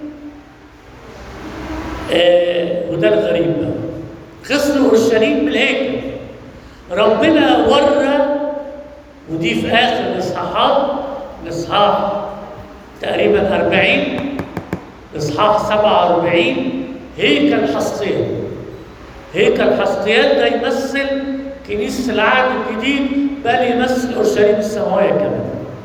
وده الغريب بقى، خسروا اورشليم بالهيكل. ربنا ورى، ودي في اخر الاصحاحات، الاصحاح تقريبا 40 اصحاح 47 هيكل حسقيال. هيكل حسقيال ده يمثل كنيسه العهد الجديد، بل يمثل اورشليم السماويه كمان.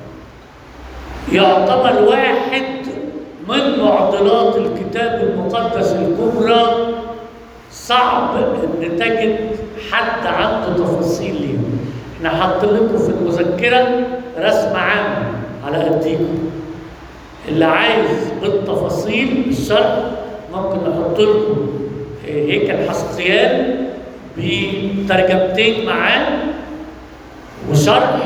يعتبر واحد من معضلات الكتاب المقدس الكبرى، صعب ان تجد حد عنده تفاصيل ليه. احنا حاطين لكم في المذكره رسم عام على قديكم، اللي عايز بالتفاصيل الشرح ممكن نحط لكم هيكل حسقيال بترجمتين معاه وشرح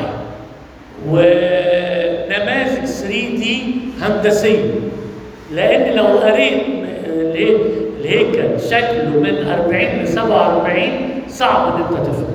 ونماذج 3D هندسيه. لان لو قريت الهيكل شكله من 40 ل 47 صعب ان انت تفهم.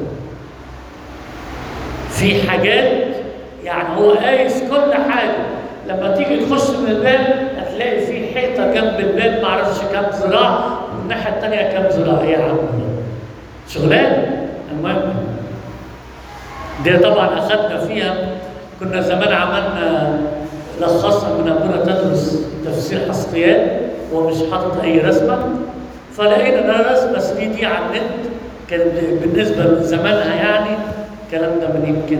في حاجات يعني هو قايس كل حاجه. لما تيجي تخش من الباب هتلاقي في حيطه جنب الباب ما اعرفش كام ذراع، والناحيه الثانيه كام ذراع. ايه يا عم شغلانه. المهم دي طبعا اخذنا فيها، كنا زمان عملنا لخصها من ابونا تدرس تفسير حسقيال ومش حاطط اي رسمه، فلقينا ان رسمه 3D على النت كانت بالنسبه لزمانها يعني الكلام ده من يمكن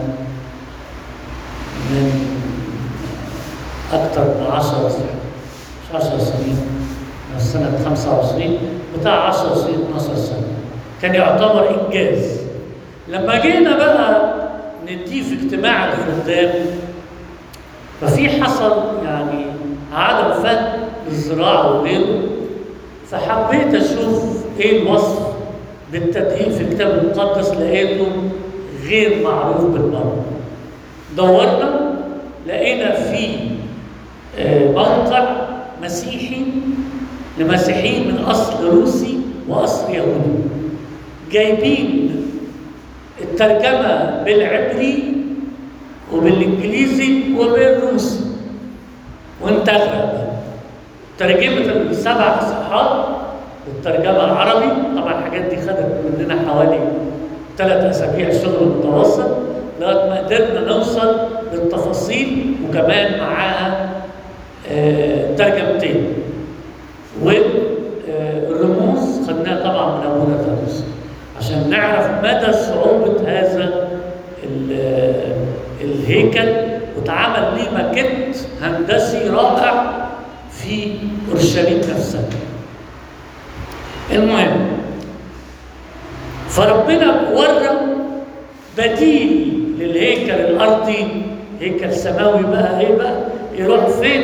من اكثر من 10 مش 10 سنين، من سنه 25 بتاع 10 سنين 12 سنه، كان يعتبر انجاز. لما جينا بقى نديه في اجتماع الخدام، ففي حصل يعني عدم فهم الزراعه وغيره، فحبيت اشوف ايه الوصف بالتدقيق في الكتاب المقدس، لقيته غير معروف بالمره. دورنا لقينا في موقع مسيحي لمسيحيين من اصل روسي واصل يهودي، جايبين الترجمه بالعبري وبالانجليزي وبالروسي، وانت اغرب ترجمة السبع إصحاحات بالترجمة العربي. طبعا الحاجات دي خدت مننا حوالي 3 أسابيع شغل متواصل لغاية ما قدرنا نوصل للتفاصيل، وكمان معاها ترجمتين. والرموز خدناها طبعا من أبونا تادرس عشان نعرف مدى صعوبة هذا الهيكل، واتعمل ليه ماكيت هندسي رائع في اورشليم نفسها. المهم، فربنا ورى بديل للهيكل الارضي، هيكل سماوي بقى. ايه بقى؟ يروح فين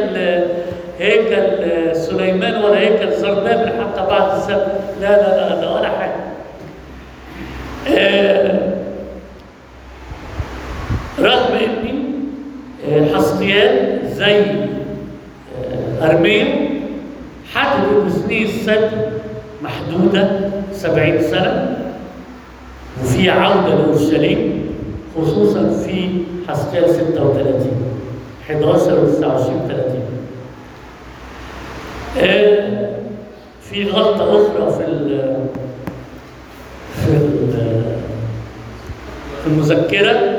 هيكل سليمان ولا هيكل زربابل حتى بعد السبت؟ لا لا لا لا ولا حاجه. رغم اني حسقيال زي ارميا حدد ان سنين السد محدوده 70 سنه، وفي عوده لاورشليم خصوصا في حسقيال 36 11 و 29 30. في غلطه اخرى في المذكره.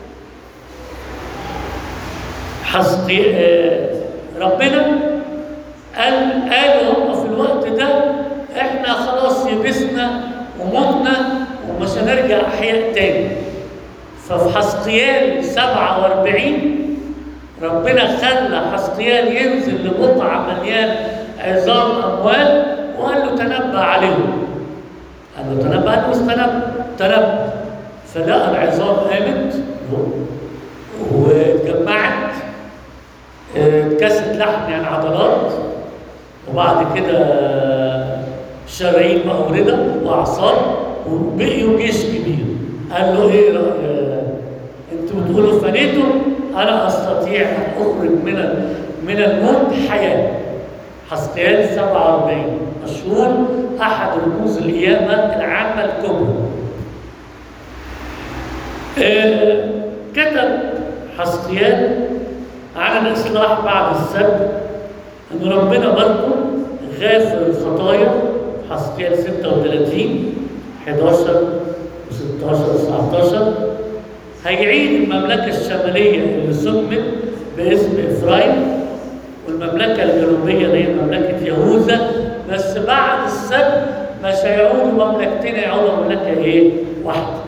ربنا قالوا هم في الوقت ده احنا خلاص يبسنا ومتنا ومش هنرجع احياء تاني. ففي حسقيال 47 ربنا خلى حسقيال ينزل لبقعه مليان عظام اموال وقال له تنبأ عليهم. قال له تنبأ، قال له تنبأ. فلقى العظام قامت واتجمعت، اتكست لحم يعني عضلات، وبعد كده شرايين مأوردة وأعصاب، وبقيوا جيش كبير. قال له ايه انتوا بتقولوا فنيتوا؟ انا استطيع ان اخرج من الموت حياه. حسقيال 47 مشهور، احد رموز القيامه العامه الكبرى. كتب حسقيال عن الإصلاح بعد السبت أن ربنا برضه غافر الخطايا. حسقيال 36 11 و16 و19 هيعيد المملكة الشمالية اللي سمت باسم إفرايم، والمملكة الجنوبية اللي هي مملكة يهوذا، بس بعد السبت مش هيعودوا مملكتين، هيعودوا مملكة واحدة.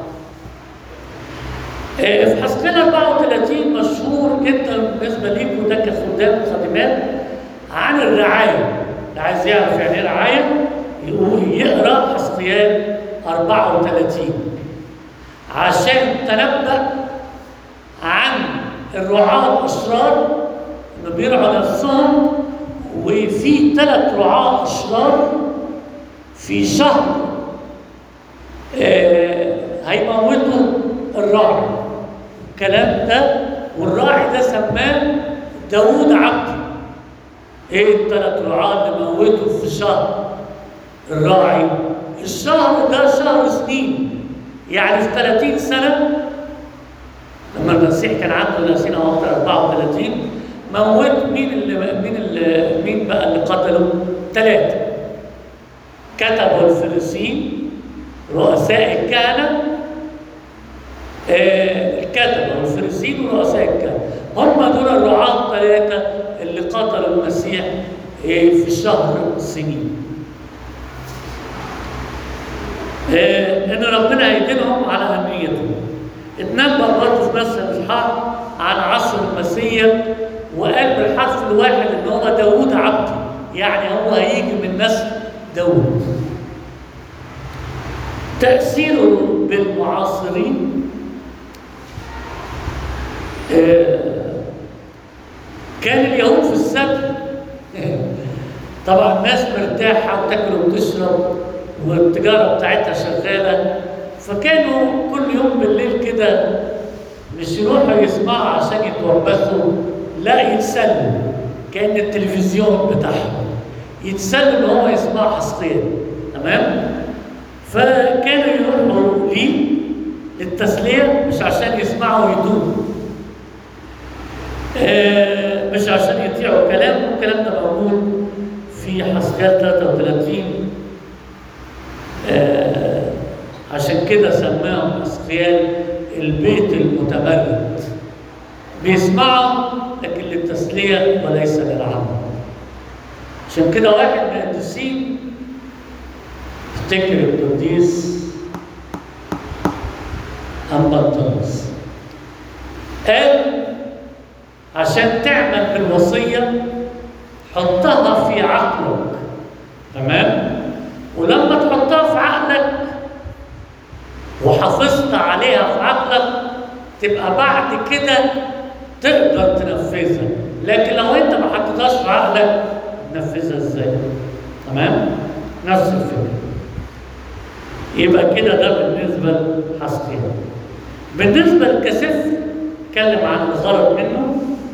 في حسقيال 34 مشهور جدا بالنسبه ليكم ده كخدام وخادمات عن الرعايه. اللي عايز يعرف يعني ايه رعايه يقرا حسقيال 34 عشان تنبأ عن الرعاة الاشرار انه بيرعوا نفسهم، وفي 3 رعاة اشرار في شهر هيموتوا الراعي. الكلام ده والراعي ده سماه داوود عبدي. ايه ال3 رعاة اللي موتوا في شهر الراعي؟ الشهر ده شهر سنين، يعني في 30 سنة لما المسيح كان عنده 30 او اكثر 34 موت مين بقى اللي قتلوا؟ 3 كتبوا الفريسيين رؤساء الكهنة، الكتبة والفريسيين ورؤساء الكهنة، هم دول الرعاة 3 اللي قتلوا المسيح في شهر سنين. ان ربنا هيدينهم على اهميتهم. اتنبأ برضه في نفس الاصحاح عن عصر المسيح، وقال بالحرف الواحد ان هو داوود عبدي، يعني هو هيجي من نسل داوود. تأثيره بالمعاصرين، كان اليهود في السبت طبعا الناس مرتاحة وتاكل وتشرب والتجارة بتاعتها شغالة، فكانوا كل يوم بالليل كده مش يروحوا يسمعوا عشان يتوبخوا، لا يتسلوا، كان التلفزيون بتاعهم يتسلوا ان هو يسمعوا حسقيال. تمام؟ فكانوا يروحوا ليه للتسلية مش عشان يسمعوا ويدوبوا. مش عشان يطيعوا كلامه، الكلام ده موجود في حسقيال 33. عشان كده سماهم حسقيال البيت المتمرد، بيسمعوا لكن للتسلية وليس للعمل. عشان كده واحد من القديسين، افتكر القديس أنبطونس، قال عشان تعمل بالوصية حطها في عقلك، تمام؟ ولما تحطها في عقلك وحافظت عليها في عقلك تبقى بعد كده تقدر تنفذها. لكن لو انت ما حطيتهاش في عقلك تنفذها ازاي؟ تمام؟ نفس الفكره. يبقى كده ده بالنسبه لحسقيال. بالنسبه لكسفر اتكلم عن الغرض منه.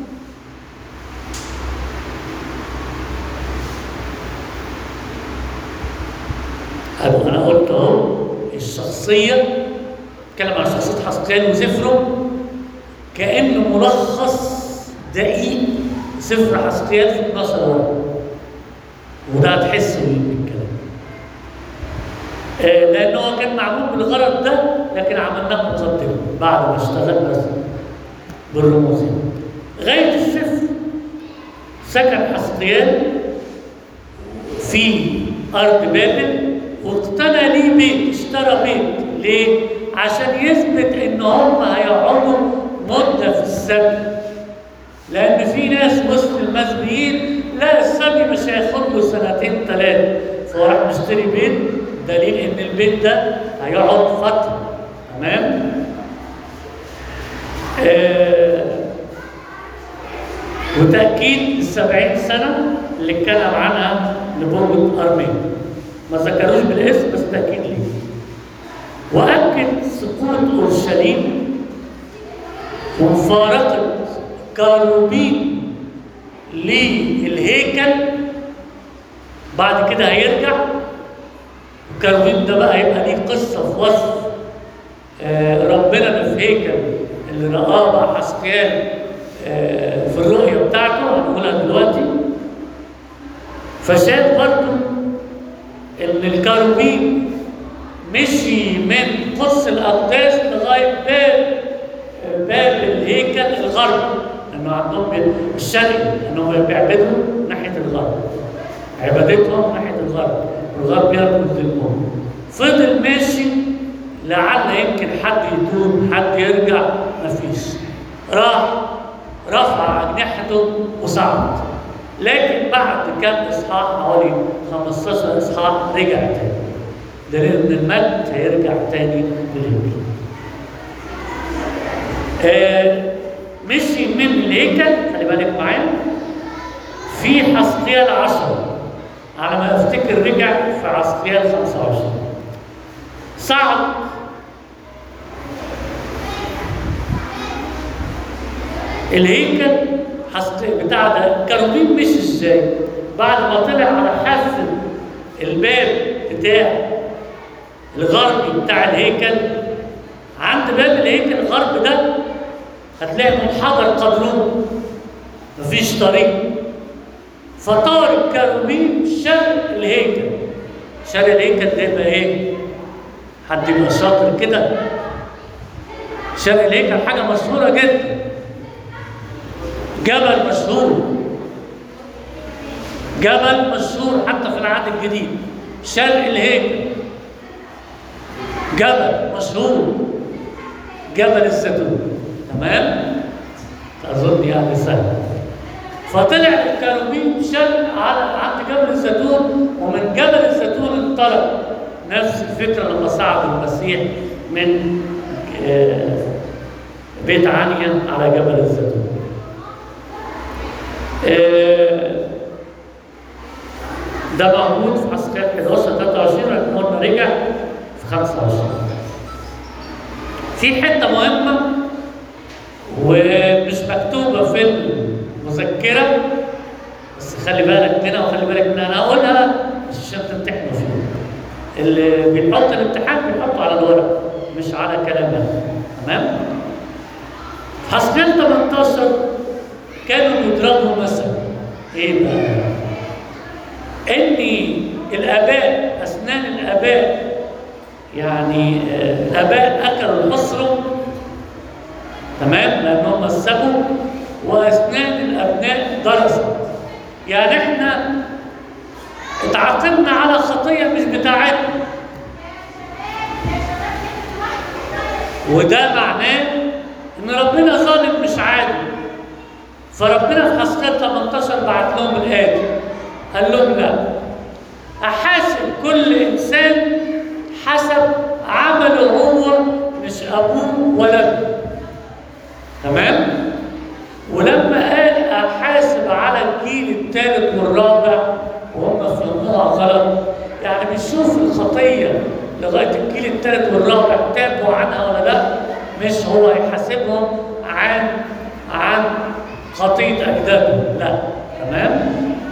انا قلت اهو الشخصيه، اتكلم عن شخصيه حسقيال وسفره كانه ملخص دقيق سفر حسقيال في 12 ورقه، وده هتحسوا بالكلام. لانه هو كان معمول بالغرض ده، لكن عملناه مقدمه بعد ما اشتغلنا بالرموز. غايه السفر سكن حسقيال في ارض بابل، واقتنى ليه بيت، اشترى بيت. ليه؟ عشان يثبت ان هم هيقعدوا مده في السبي. لان في ناس وسط المسبيين لا السبي مش هياخد له 2 3 سنين، فهو راح مشتري بيت، دليل ان البيت ده هيقعد فتره. تمام؟ وتاكيد ال70 سنه اللي اتكلم عنها نبوة أرميا، ما ذكروش بالاسم بس تأكيد ليه. وأكد سقوط أورشليم ومفارقة كاروبين للهيكل. بعد كده هيرجع الكاروبين ده بقى هيبقى ليه قصة في وصف ربنا اللي في هيكل اللي رآه بقى حسقيال في الرؤية بتاعته، هنقولها دلوقتي. فشاف برضه ان الكاروبين مشي من قدس الاقداس لغايه باب الهيكل الغربي، لانه عندهم الشرقي انهم بيعبدوا ناحيه الغرب، عبادتهم ناحيه الغرب، والغرب يركض للموت. فضل ماشي لعل يمكن حد يتوب، حد يرجع، مفيش. راح رفع اجنحته وصعد. لكن بعد كام اصحاح، حوالي 15 اصحاح، رجع تاني. دليل ان المجد هيرجع تاني للهيكل. مشي من الهيكل، خلي بالك معايا، في حسقيال 10 على ما افتكر، رجع في حسقيال 25. صعد الهيكل بتاع ده. الكاروبين مشي ازاي؟ بعد ما طلع على حافه الباب بتاع الغربي بتاع الهيكل، عند باب الهيكل الغرب ده هتلاقي منحدر قدرون، مفيش طريق. فطار الكاروبين شرق الهيكل. شرق الهيكل ده يبقى ايه؟ حد يبقى شاطر كده. شرق الهيكل حاجه مشهوره جدا، جبل مشهور، جبل مشهور حتى في العهد الجديد. شرق الهيكل جبل مشهور، جبل الزيتون. تمام؟ اظن يعني سهل. فطلع الكاروبين شرق عند جبل الزيتون، ومن جبل الزيتون انطلق. نفس الفكره لما صعد المسيح من بيت عنيا على جبل الزيتون. ده موجود في حسقيال 11-23، لكن قلنا رجع في 25. في حته مهمه ومش مكتوبه في المذكره، بس خلي بالك منها وخلي بالك منها. انا هقولها مش عشان تمتحنوا فيها. اللي بيحط الامتحان بيحطه على الورق مش على كلامنا. تمام؟ حسقيال 18 كانوا بيضربوا مثل. ايه بقى؟ ان الاباء، اسنان الاباء، يعني الاباء اكلوا الحصر، تمام، لانهم مسكوا، واسنان الابناء درست. يعني احنا اتعاقبنا على خطيه مش بتاعتنا، وده معناه ان ربنا ظالم مش عادل. فربنا في حسقيال 18 بعت لهم الآية، قال لهم لا، احاسب كل انسان حسب عمله هو، مش ابوه ولا ابنه. تمام؟ ولما قال احاسب على الجيل الثالث والرابع وهم فهموها غلط، يعني بيشوف الخطيه لغايه الجيل الثالث والرابع تابوا عنها ولا لا، مش هو يحاسبهم عن خطيه اجدادهم، لا. تمام؟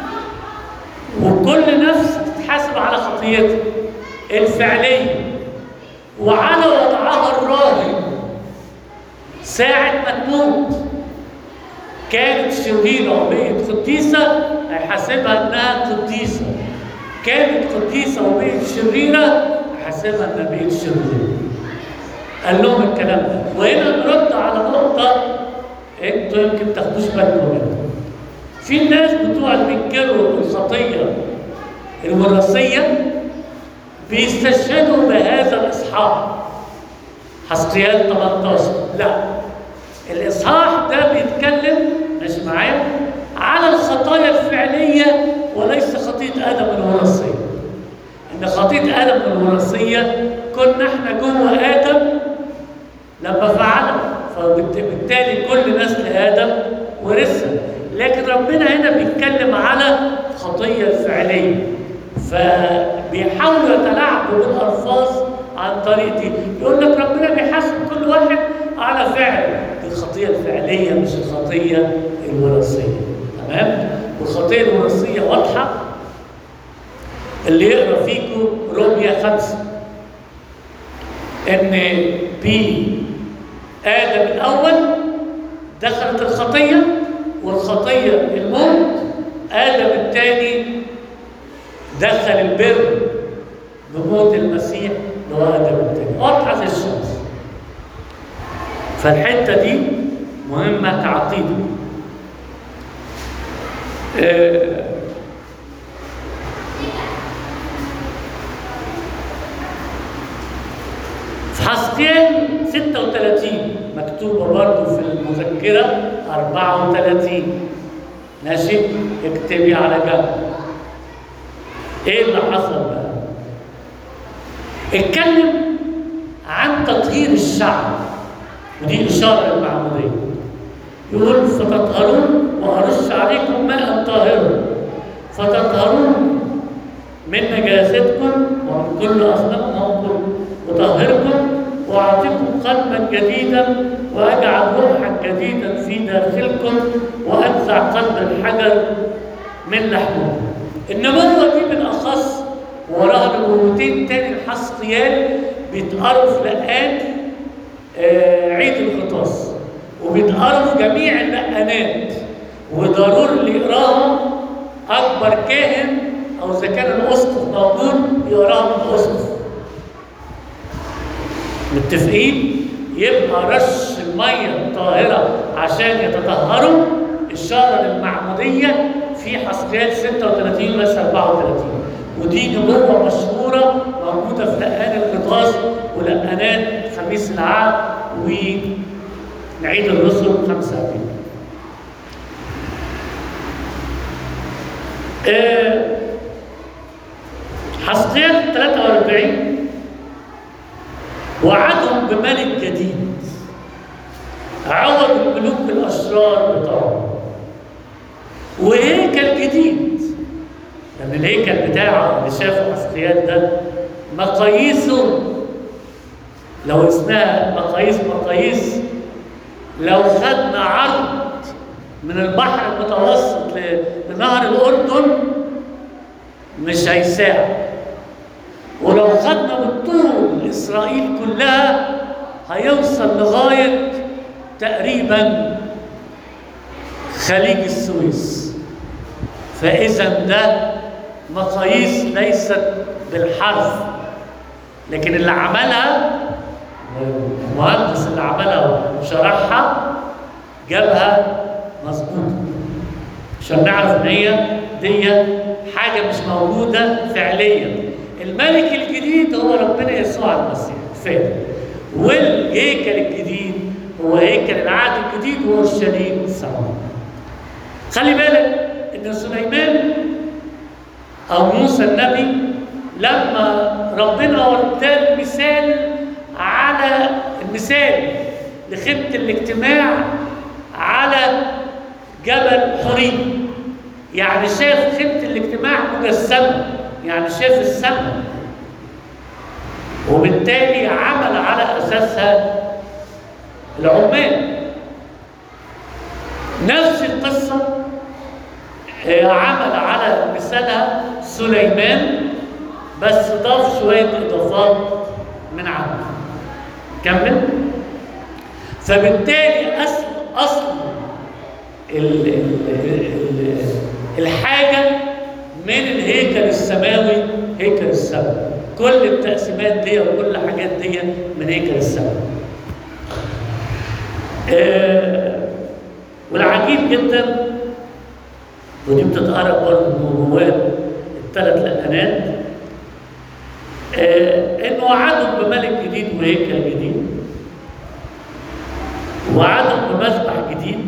وكل نفس تتحاسب على خطيتها الفعليه وعلى وضعها الراهن ساعة ما تموت. كانت شريرة وبقت قديسة، هيحاسبها انها قديسة. كانت قديسة وبقت شريرة، هيحاسبها انها بقت شريرة. قال لهم الكلام ده. وهنا نرد على نقطة انتوا يمكن تاخدوش بالكم منها. في الناس بتوع اللي بينكروا الخطية الوراثية بيستشهدوا بهذا الإصحاح حسقيال 18. لا، الإصحاح ده بيتكلم، ماشي معايا، على الخطايا الفعلية وليس خطية آدم الوراثية. إن خطية آدم الوراثية كنا إحنا جوه آدم لما فعلنا، فبالتالي كل نسل آدم ورثها. لكن ربنا هنا بيتكلم على الخطية الفعلية، فبيحاولوا يتلاعبوا بالألفاظ عن طريق دي. يقول لك ربنا بيحاسب كل واحد على فعل، الخطية الفعلية مش الخطية الوراثية. تمام؟ والخطية الوراثية واضحة. اللي يقرأ فيكم رومية 5 إن بآدم الأول دخلت الخطية، والخطية الموت. آدم الثاني دخل البر بموت المسيح اللي هو آدم الثاني. واضحة زي الشمس. فالحتة دي مهمة كعقيدة. في حسقيال 36 مكتوبة برضه في المذكرة 34. ماشي؟ اكتبي على جنب. ايه اللي حصل بقى؟ اتكلم عن تطهير الشعب، ودي إشارة للمعمودية. يقول فتطهرون وأرش عليكم ماء طاهرا فتطهرون من نجاستكم ومن كل أصنامكم وطهركم وأعطيكم قلبا جديدا وأجعل روحا جديدا في داخلكم وأنزع قلب الحجر من لحمكم. النبوة دي بالأخص وراها نبوتين تاني الحسقيال بيتقروا في لقان عيد الغطاس، وبيتقروا في جميع اللقانات، وضروري اللي يقراها أكبر كاهن أو إذا كان الأسقف موجود يقراها من الأسقف. متفقين؟ يبقى رش المية الطاهرة عشان يتطهروا إشارة للمعمودية في حسقيال 36 بس 34. ودي نبوة مشهورة موجودة في لقان الغطاس ولقانات خميس العهد ونعيد الرسل 5 أبريل. حسقيال 43 وعدهم بملك جديد عوض الملوك الأشرار بتاعهم، وهيكل جديد. لأن الهيكل بتاعه اللي شافه حسقيال ده مقاييسه لو اسمها مقاييس، لو خدنا عرض من البحر المتوسط لنهر الأردن مش هيساعد، ولو خدنا بالطول إسرائيل كلها هيوصل لغاية تقريبا خليج السويس. فإذا ده مقاييس ليست بالحرف، لكن اللي عملها المهندس اللي عملها وشرحها جابها مظبوطة، عشان نعرف ان هي دي حاجة مش موجودة فعليا. الملك الجديد هو ربنا يسوع المسيح فعلا، والهيكل الجديد هو هيكل العهد الجديد وأورشليم السماوية. خلي بالك ان سليمان او موسى النبي لما ربنا وراه مثال على المثال لخيمة الاجتماع على جبل حريم، يعني شاف خيمة الاجتماع مجسمة، يعني شاف السماء، وبالتالي عمل على أساسها العمال. نفس القصة عمل على مثالها سليمان، بس ضاف شوية إضافات من عنده. كمل. فبالتالي أصل الحاجة من الهيكل السماوي هيكل السماء، كل التقسيمات دي وكل الحاجات دي من هيكل السماء. والعجيب جدا، ودي بتتقرب برضه من جواه الثلاث لقنات، انه وعدهم بملك جديد وهيكل جديد، وعدهم بمذبح جديد،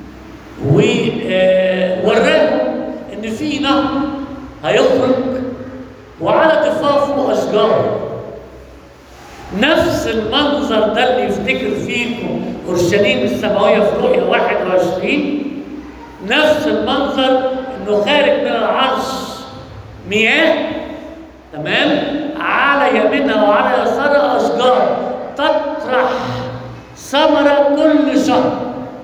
ووراهم ان في نهر هيخرج وعلى ضفافه اشجار. نفس المنظر ده اللي يفتكر فيكم اورشليم السماويه في رؤيا 21، نفس المنظر انه خارج من العرش مياه، تمام، على يمينها وعلى يسارها اشجار تطرح ثمره كل شهر.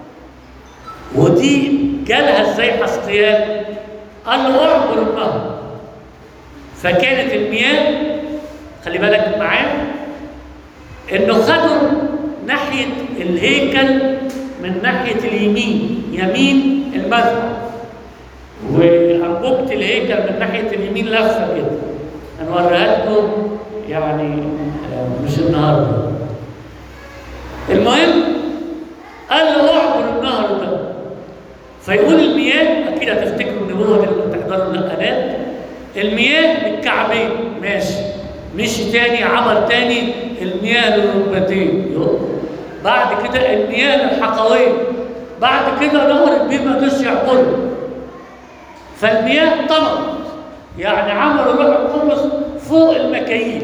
ودي جالها ازاي حسقيال؟ قال له اعبر النهر. فكانت المياه، خلي بالك معايا، انه خدوا ناحيه الهيكل من ناحيه اليمين، يمين المذبح، وانبوبه الهيكل من ناحيه اليمين لفه كده. هنوريها لكم يعني مش النهارده. المهم قال له اعبر النهر ده. فيقول المياه، اكيد هتفتكروا النبوه دي لما تحضروا النقلات، المياه للكعبين، ماشي، مشي تاني عبر تاني المياه للركبتين، بعد كده المياه للحقوين، بعد كده نهر بيه ما قدرش يعبره. فالمياه طمت، يعني عملوا الروح القدس فوق المكاييل،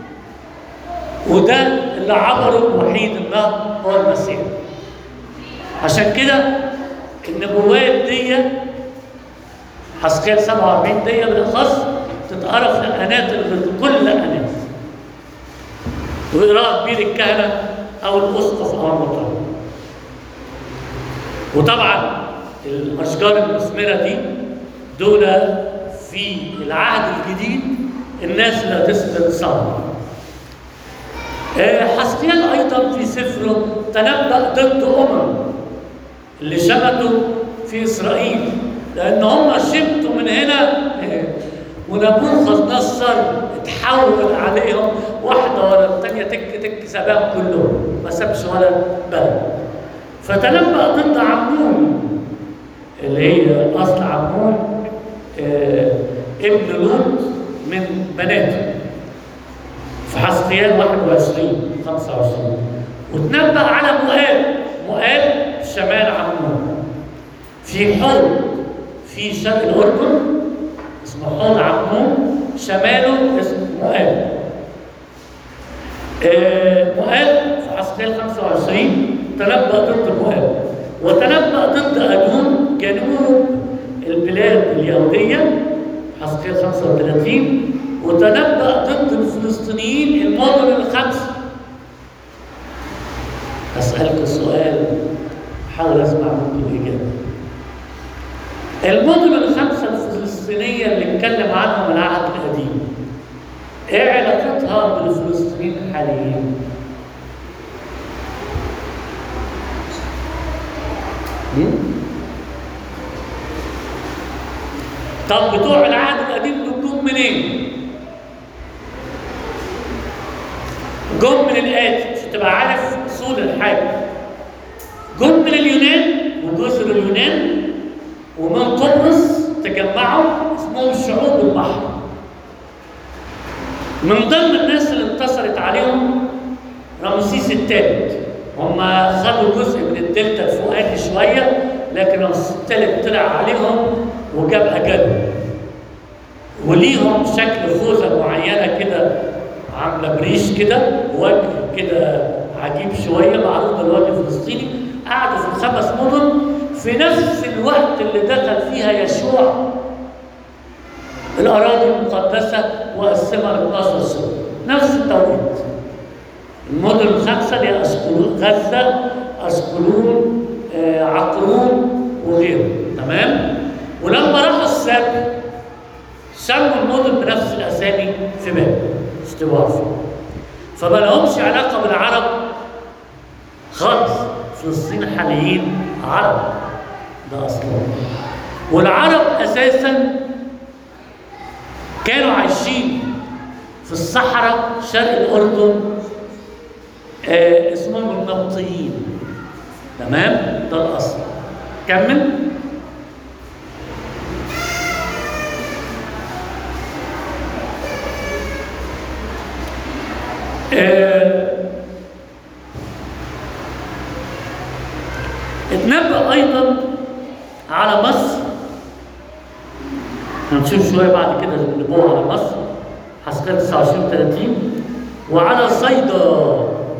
وده اللي عبره الوحيد النهر هو المسيح. عشان كده النبوات دي حسقيال 47 دي بالاخص تتقرا في لقنات كل لقنات، ويقراها كبير الكهنه او الاسقف او المطرب. وطبعا الاشجار المثمره دي دول في العهد الجديد الناس اللي هتثمر ثمر. حسقيال ايضا في سفره تنبأ ضد اللي شمتوا في اسرائيل، لان هم شمتوا من هنا، ونبوخذ نصر اتحول عليهم واحده ورا الثانيه، تك تك سباهم كلهم، ما سابش ولا بلد. فتنبأ ضد عمون اللي هي اصل عمون ابن لوط من بناته في حسقيال 21-25. وتنبأ على مؤاب شمال عمون، في حوض في شرق الاردن اسمه حوض عمون، شماله اسمه مؤاب. مؤاب في حسقيال 25 تنبأ ضد مؤاب، وتنبأ ضد أدوم جنوب البلاد اليهودية حسقيال 35، وتنبأ ضد الفلسطينيين المدن الخمسة. أسألك سؤال، حاول أسمع منكم الإجابة. المدن الخمسة الفلسطينية اللي اتكلم عنهم العهد القديم، إيه علاقتها بالفلسطينيين الحاليين؟ طب بتوع العهد القديم دول جم منين؟ جم من الآتي عشان تبقى عارف أصول الحاجة. جم من اليونان وجزر اليونان ومن قبرص تجمعوا اسمهم شعوب البحر. من ضمن الناس اللي انتصرت عليهم رمسيس الثالث. هم خدوا جزء من الدلتا الفوقاني شويه، لكن رمسيس الثالث طلع عليهم وجاب اجلهم. وليهم شكل خوذه معينه كده عامله بريش كده، وجه كده عجيب شويه معروف بالوجه الفلسطيني. قعدوا في الخمس مدن في نفس الوقت اللي دخل فيها يشوع الأراضي المقدسة وقسمها ل 12 سنة، نفس التوقيت. المدن الخمسة اللي هي غزة، أشقلون، عقرون وغيره، تمام؟ ولما راحوا السبت سموا المدن بنفس الأسامي في بابل، استوار فيه. فما لهمش علاقة بالعرب خالص. فلسطين الحاليين عرب، ده أصلا. والعرب أساساً كانوا عايشين في الصحراء شرق الأردن، اسمهم النبطيين، تمام؟ ده الأصل. كمل. اتنبأ أيضا على مصر، هنشوف شوية بعد كده النبوة على مصر، حسقيال 29-30، وعلى صيدا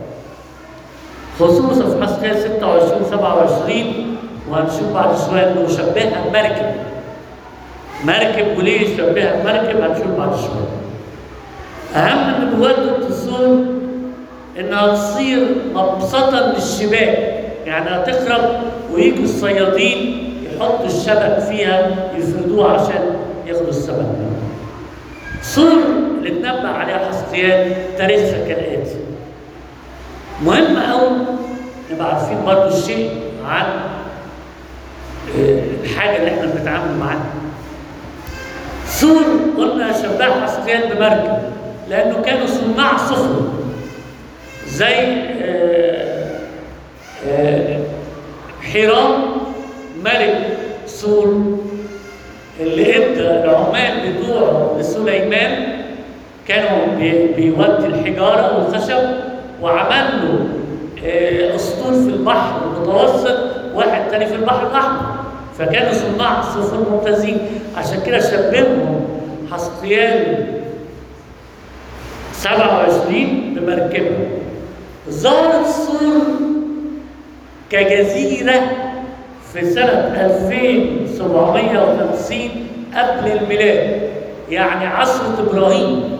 خصوصا في حسقيال 26-27، وهنشوف بعد شوية إنه شبهها بمركب. مركب، وليه شبهها بمركب هنشوف بعد شوية. أهم النبوات التصور إنها تصير مبسطا للشباك، يعني هتخرب ويجوا الصيادين يحطوا الشبك فيها يفردوها عشان ياخدوا السمك. صور اللي اتنبأ عليها حسقيال تاريخها كالآتي. مهم أوي نبقى عارفين برضه الشيء عن الحاجة اللي احنا بنتعامل معاها. صور قلنا شبهها حسقيال بمركب لأنه كانوا صناع سفن، زي حيرام ملك سور اللي ادى العمال بتوعه لسليمان، كانوا بيودي الحجاره والخشب، وعمل له اسطول في البحر المتوسط، واحد تاني في البحر الاحمر، فكانوا صناع سفن ممتازين. عشان كده شبههم حسقيال 27 بمركبه. ظهرت سور كجزيرة في سنة 2750 قبل الميلاد، يعني عصر إبراهيم.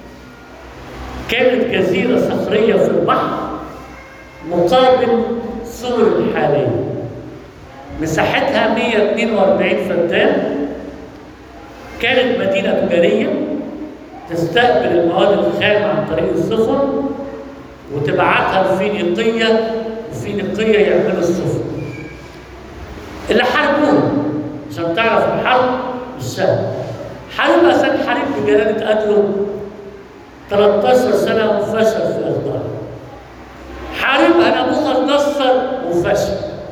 كانت جزيرة صخرية في البحر مقابل سور الحالية. مساحتها 142 فدان. كانت مدينة تجارية تستقبل المواد الخام عن طريق السفن وتبعتها لفينيقية، وفينيقية يعملوا السفن. اللي حاربوهم عشان تعرف الحرب مش سهل. حارب عشان حارب بجلالة قدره 13 سنة وفشل في إخضاعها. حاربها نبوخذ نصر وفشل.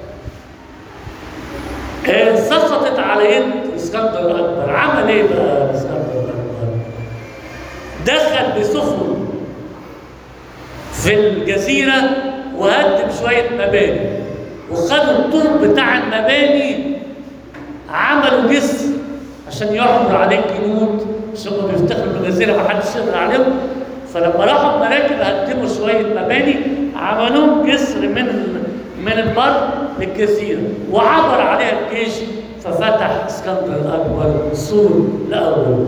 سقطت على يد اسكندر الأكبر. عمل إيه بقى اسكندر الأكبر؟ دخل بسفن في الجزيرة وهدم شوية مباني، وخدوا الطوب بتاع المباني عملوا جسر عشان يعبر عليه الجنود، عشان هم بيفتخروا بالجزيرة ما حدش يقدر عليهم. فلما راحوا بمراكب هدموا شوية مباني، عملوهم جسر من البر للجزيرة، وعبر عليها الجيش، ففتح اسكندر الأكبر سور لأول.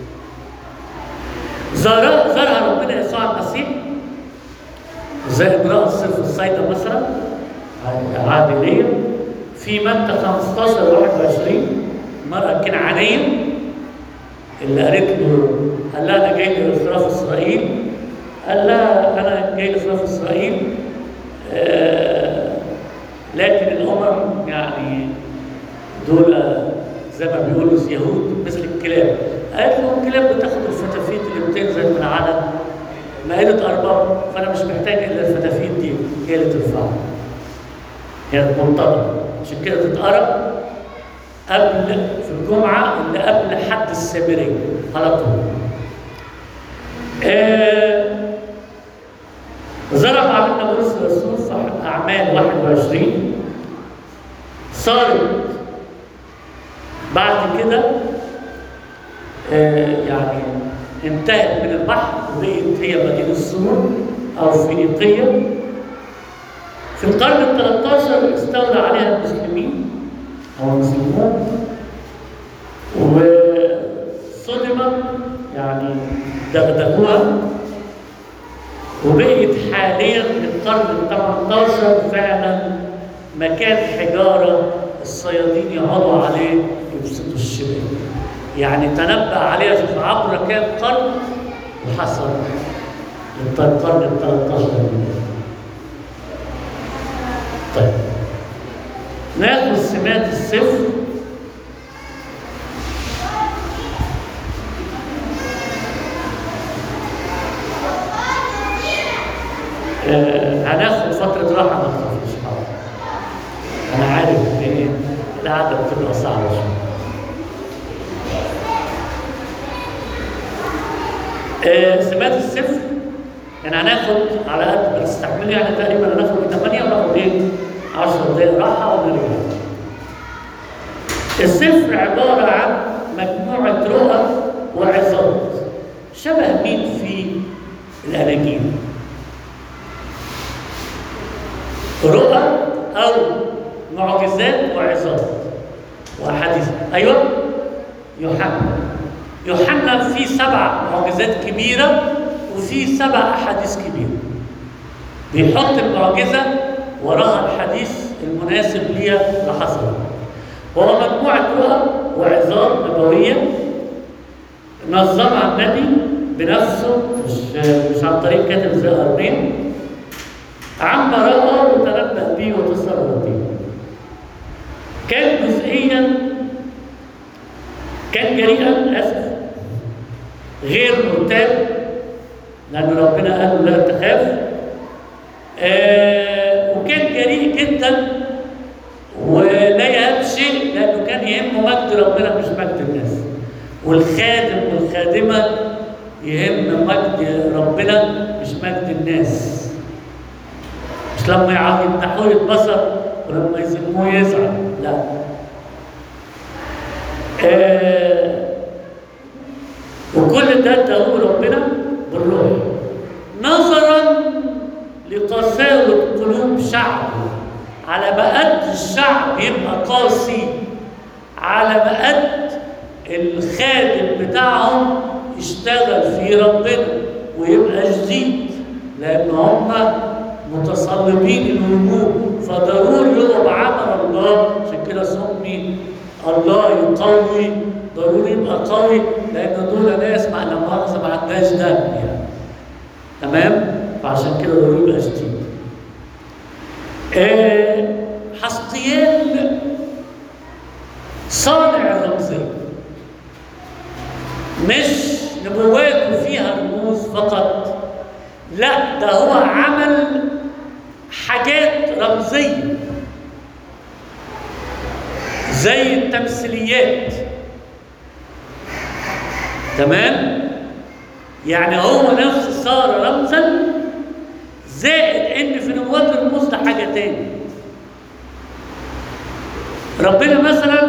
زارها ربنا يسوع المسيح زي امرأة الصرف الصيدة مثلا عادلية في متى 15-21. المرأة الكنعانية اللي قالت له، قال لها أنا جاي لخراف إسرائيل، قال لها أنا جاي لخراف إسرائيل، لكن الأمم يعني دول زي ما بيقولوا اليهود مثل الكلاب. قالت له الكلاب بتاخد الفتافيت اللي بتنزل من على مائدة أرباب، فأنا مش محتاج إلا الفتافيت دي هي اللي ترفعها. هي منتظمة، عشان كده تتقرا قبل في الجمعة اللي قبل حد السامرية على طول. زرع معلمنا بولس الرسول في أعمال 21 صارت بعد كده يعني انتهت من البحر وبقت هي مدينة السور أو فينيقية. في القرن ال 13 استولى عليها المسلمين أو المسلمون وصدمت، يعني دغدغوها، وبقت حاليا في القرن ال 18 فعلا مكان حجاره الصيادين يقعدوا عليه يبسطوا الشباب. يعني تنبأ عليها في عبر كام قرن وحصل القرن ال 13. طيب ناخد سمات السفر. هناخد فترة راحة ما تخافوش. أنا عارف إن القعدة بتبقى صعبة شوية. سمات السفر يعني هناخد على قد ما تستحملوا، يعني تقريبا هناخد 8 وناخد 10 دقايق راحة ونرجع. السفر عبارة عن مجموعة رؤى وعظات شبه مين في الأناجيل؟ رؤى أو معجزات وعظات وأحاديث. أيوه يوحنا فيه 7 معجزات كبيرة وفيه 7 أحاديث كبيرة. بيحط المعجزة وراها الحديث المناسب ليها اللي حصل. هو مجموعة رؤى وعظات نبوية نظمها النبي بنفسه، مش عن طريق كاتب زي أرمين، عما رأى وتنبأ به وتصرف به. كان جزئيا، كان جريئا أسف غير مرتاب، لأن ربنا قال له لا تخاف. وكان جريء جدا ولا يهم شيء، لأنه كان يهمه مجد ربنا مش مجد الناس. والخادم والخادمة يهم مجد ربنا مش مجد الناس. مش لما يمدحوه يتبصر ولما يذموه يزعل، لا. وكل ده اداه ربنا بالروح نظرا لقساوة قلوب شعبه. على ما قد الشعب يبقى قاسي، على ما قد الخادم بتاعهم يشتغل في ربنا ويبقى جديد، لأن هم متصلبين الوجوه، فضروري يقف عمل الله. عشان كده سمي الله يقوي، ضروري يبقى قوي، لأن دول ناس مع لا مؤاخذة ما عندهاش دم يعني. تمام؟ فعشان كده ضروري يبقى شديد. حسقيال صانع الرمزية، مش نبواته فيها رموز فقط، لا ده هو عمل حاجات رمزية زي التمثيليات. تمام؟ يعني هو نفسه صار رمزا، زائد ان في نبوات الرموز ده حاجة تاني. ربنا مثلا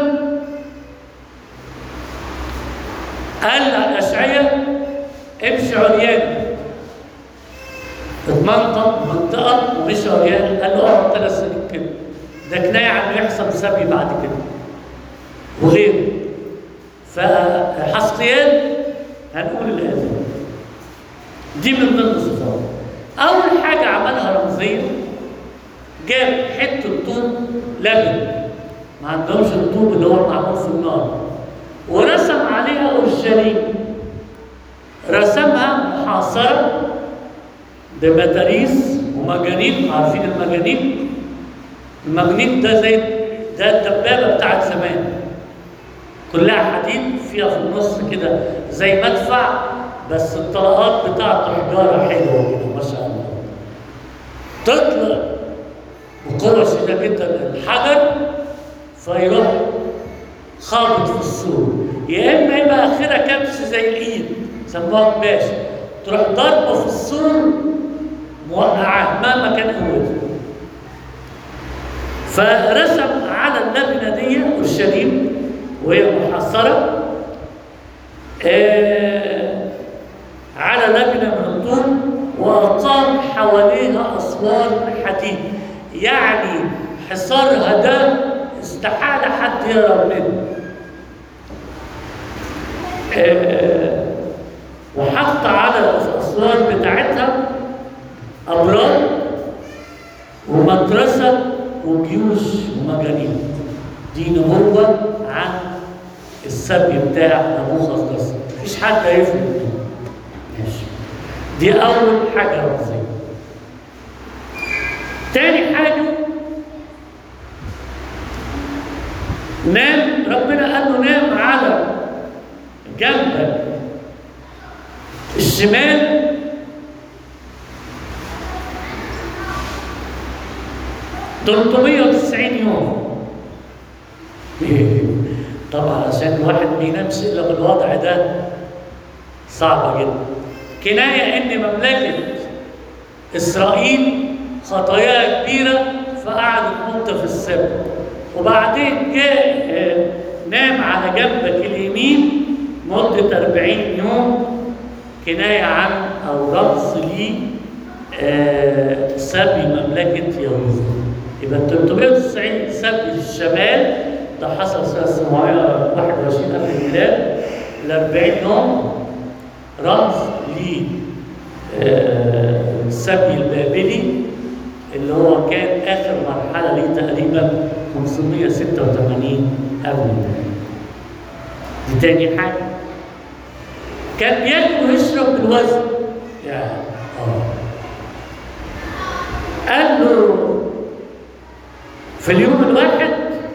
قال لأشعياء امشي عريان، منطقة ومش عريان، قال له اقعد 3 سنين كده. ده كناية عن يحصل سبي بعد كده وغيره. فحسقيال هنقول الآية دي من ضمن الصفات. أول حاجة عملها رمزية، جاب حتة طوب لبن، ما عندهمش الطوب اللي هو معمول في النار، ورسم عليها أورشليم. رسمها محاصرة بمتاريس ومجانيق. عارفين المجانيق ده زي ده الدبابة بتاعت زمان. كلها حديد، فيها في النص كده زي مدفع، بس الطلقات بتاعته حجاره حلوه كده ما شاء الله. تطلع بقوه شديده جدا الحجر فيروح خابط في السور، يا اما يبقى اخرها كبش زي الايد سموها كباش، تروح ضربه في السور موقعاه مهما كان قوته. فرسم على اللبنه دي اورشليم وهي محصره على لبنه من الطول، واقام حواليها اسوار حديد، يعني حصارها ده استحاله حد يهرب منه. وحط على الاسوار بتاعتها ابراج ومدرسه وجيوش ومجانين. دي نبوه عن السبي بتاع نبوخذ نصر، مفيش حد هيفهم منه. ماشي، دي اول حاجه رمزيه. تاني حاجه، نام، ربنا قال له نام على جنبك الشمال 390 يوم. طبعا عشان الواحد ما ينامش الا بالوضع ده صعبه جدا. كنايه ان مملكه اسرائيل خطاياها كبيره فقعدت مده في السبت، وبعدين جاء نام على جنبك اليمين مده 40 يوم، كنايه عن او رمز لي سبي مملكه يهوذا. يبقى 390 سبي الشمال ده حصل سنه 721 قبل الميلاد، ال 40 يوم رمز ل السبي البابلي اللي هو كان اخر مرحله ليه تقريبا 586 قبل الميلاد. دي تاني حاجه. كان بياكل ويشرب بالوزن، يعني قال له في اليوم الواحد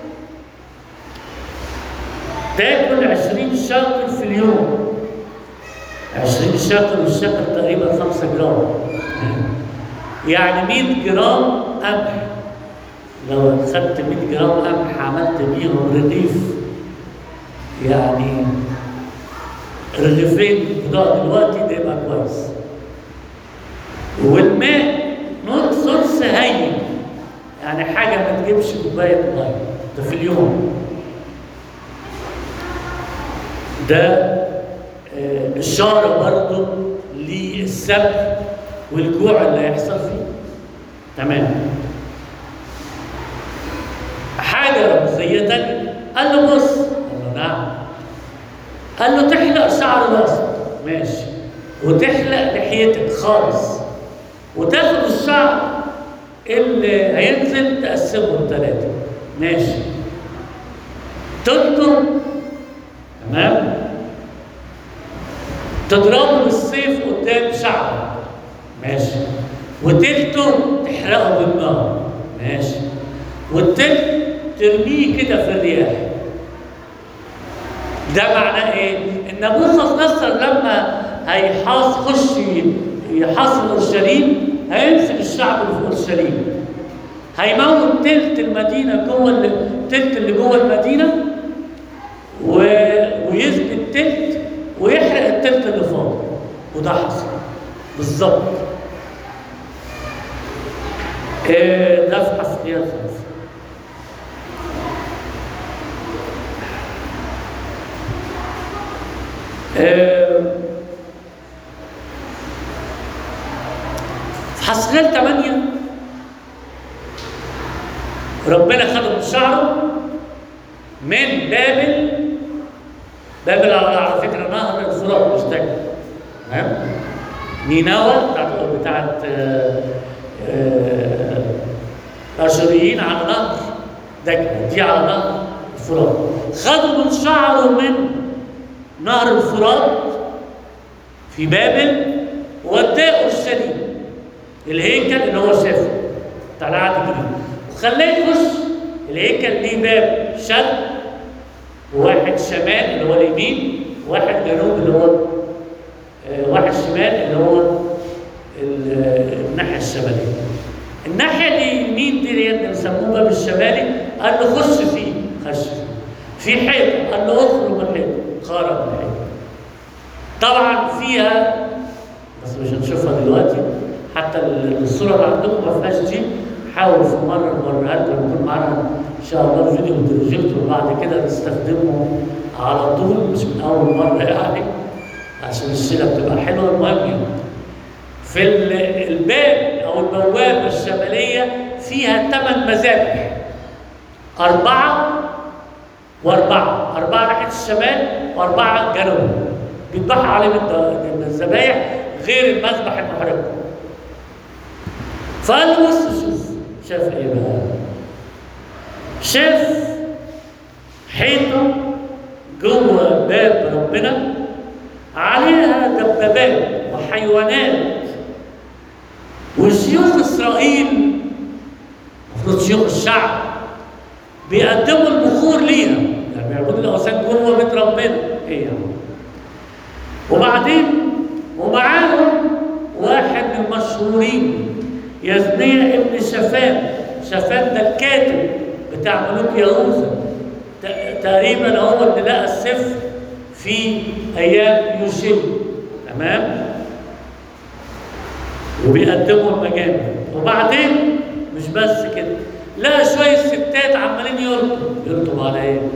تاكل 20 شاكل في اليوم. 20 شاكل، والشاكل تقريبا 5 جرام، يعني 100 جرام قمح. لو خدت 100 جرام قمح عملت بيهم رغيف، يعني رغيفين بتوع دلوقتي ده يبقى كويس. والماء ثلث هين، يعني حاجه ما تجيبش كوبايه ميه ده في اليوم. ده اشاره برضه للسبت والجوع اللي هيحصل فيه. تمام. حاجه رمزيه تانيه، قال له بص، قال له نعم، قال له تحلق شعر راسك، ماشي، وتحلق لحيتك خالص، وتاخد الشعر اللي هينزل تقسمه لثلاثه، ماشي، تلته، تمام، تضربه بالسيف قدام شعرك، ماشي، وتلته تحرقه بالنار، ماشي، والتلت ترميه كده في الرياح. ده معناه ايه؟ ان نبوخذ نصر لما هيخش يحاصر اورشليم هيمسك الشعب اللي في اورشليم، هيموت تلت المدينه جوه التلت اللي جوه المدينه، ويثبت تلت ويحرق التلت اللي فاضل. وده حصل بالظبط. ده في حسقيال 5. في حسقيال 8 ربنا خده من شعره من بابل على فكره نهر الفرات مش دجله، تمام؟ نينوى بتاعت الاشوريين على نهر دجله، دي على نهر الفرات. خدوا من شعره من نهر الفرات في بابل ووداه اورشليم الهيكل اللي هو شافه بتاع العهد الجديد، وخلاه يخش الهيكل ليه باب شرق وواحد شمال اللي هو اليمين، وواحد جنوب اللي هو واحد شمال اللي هو الناحيه الشماليه. الناحيه اليمين دي اللي بيسموه باب الشمالي، قال له خش فيه، خش فيه. في حيطه، قال له اخرج من الحيطه، خرج من الحيطه. طبعا فيها، بس مش هنشوفها دلوقتي، حتى الصوره اللي عندكم ما فيهاش دي، حاولوا في مره نوريها لكم، يكون معانا ان شاء الله الفيديو والبروجيكتور، وبعد كده نستخدمه على طول، مش من اول مره يعني، عشان الصوره بتبقى حلوه. المهم يعني في الباب او البوابه الشماليه فيها 8 مذابح، 4 و4، 4 ناحيه الشمال و4 جنوب، بيذبحوا عليه من الذبايح غير المذبح المحرق. فقال له بص شوف، شاف ايه بقى؟ شاف حيطه جوه باب ربنا عليها دبابات وحيوانات، وشيوخ اسرائيل، المفروض شيوخ الشعب، بيقدموا البخور ليها، يعني بيعبدوا الاوثان جوه بيت ربنا. ايه يعني؟ وبعدين ومعاهم واحد من المشهورين، يزنيا ابن شافان. شافان ده الكاتب بتاع ملوك يهوذا، تقريبا هو اللي لقى السفر في ايام يوشيا، تمام؟ وبيقدموا المجامع. وبعدين مش بس كده، لقى شويه ستات عمالين يرطوا على ايه؟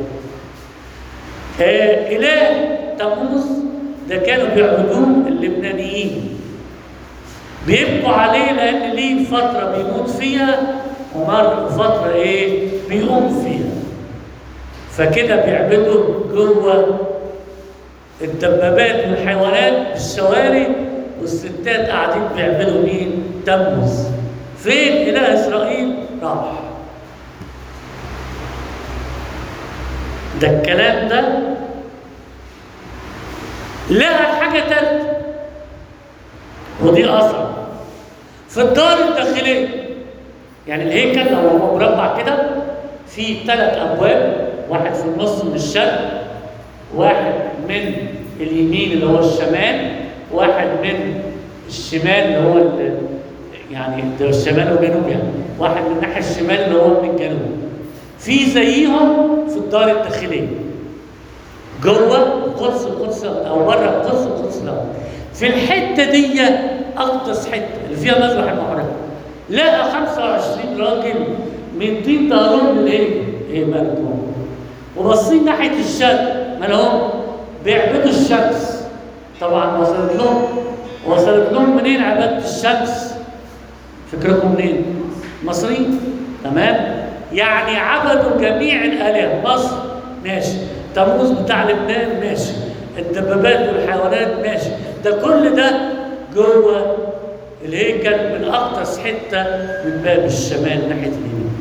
اله تموز ده كانوا بيعبدوه اللبنانيين، بيبقوا عليه لان ليه فتره بيموت فيها ومر فتره ايه؟ بيقوم فيها. فكده بيعبدوا جوه الدبابات والحيوانات بالشوارع، والستات قاعدين بيعملوا مين؟ تموز. فين اله اسرائيل؟ راح. ده الكلام ده لقى حاجه ثالثه، ودي اصعب، في الدار الداخليه. يعني الهيكل لو هو مربع كده فيه 3 ابواب، واحد في النص من الشرق، واحد من اليمين اللي هو الشمال، واحد من الشمال اللي هو يعني ده الشمال والجنوب، يعني واحد من الناحيه الشمال اللي هو من الجنوب. في زيهم في الدار الداخليه جوه القدس او بره القدس لا. في الحته دي اقدس حته اللي فيها مذبح المحرقه، لقى 25 راجل من طين طهرون ايه مالكم، وباصين ناحيه الشرق، ما لهم بيعبدوا الشمس. طبعا وصلت لهم منين عباده الشمس؟ فكركم منين؟ مصريين، تمام؟ يعني عبدوا جميع الالهه. مصر ماشي، تموز بتاع لبنان ماشي، الدبابات والحيوانات ماشي، ده كل ده جوه الهيكل من اقدس حته من باب الشمال ناحيه اليمين.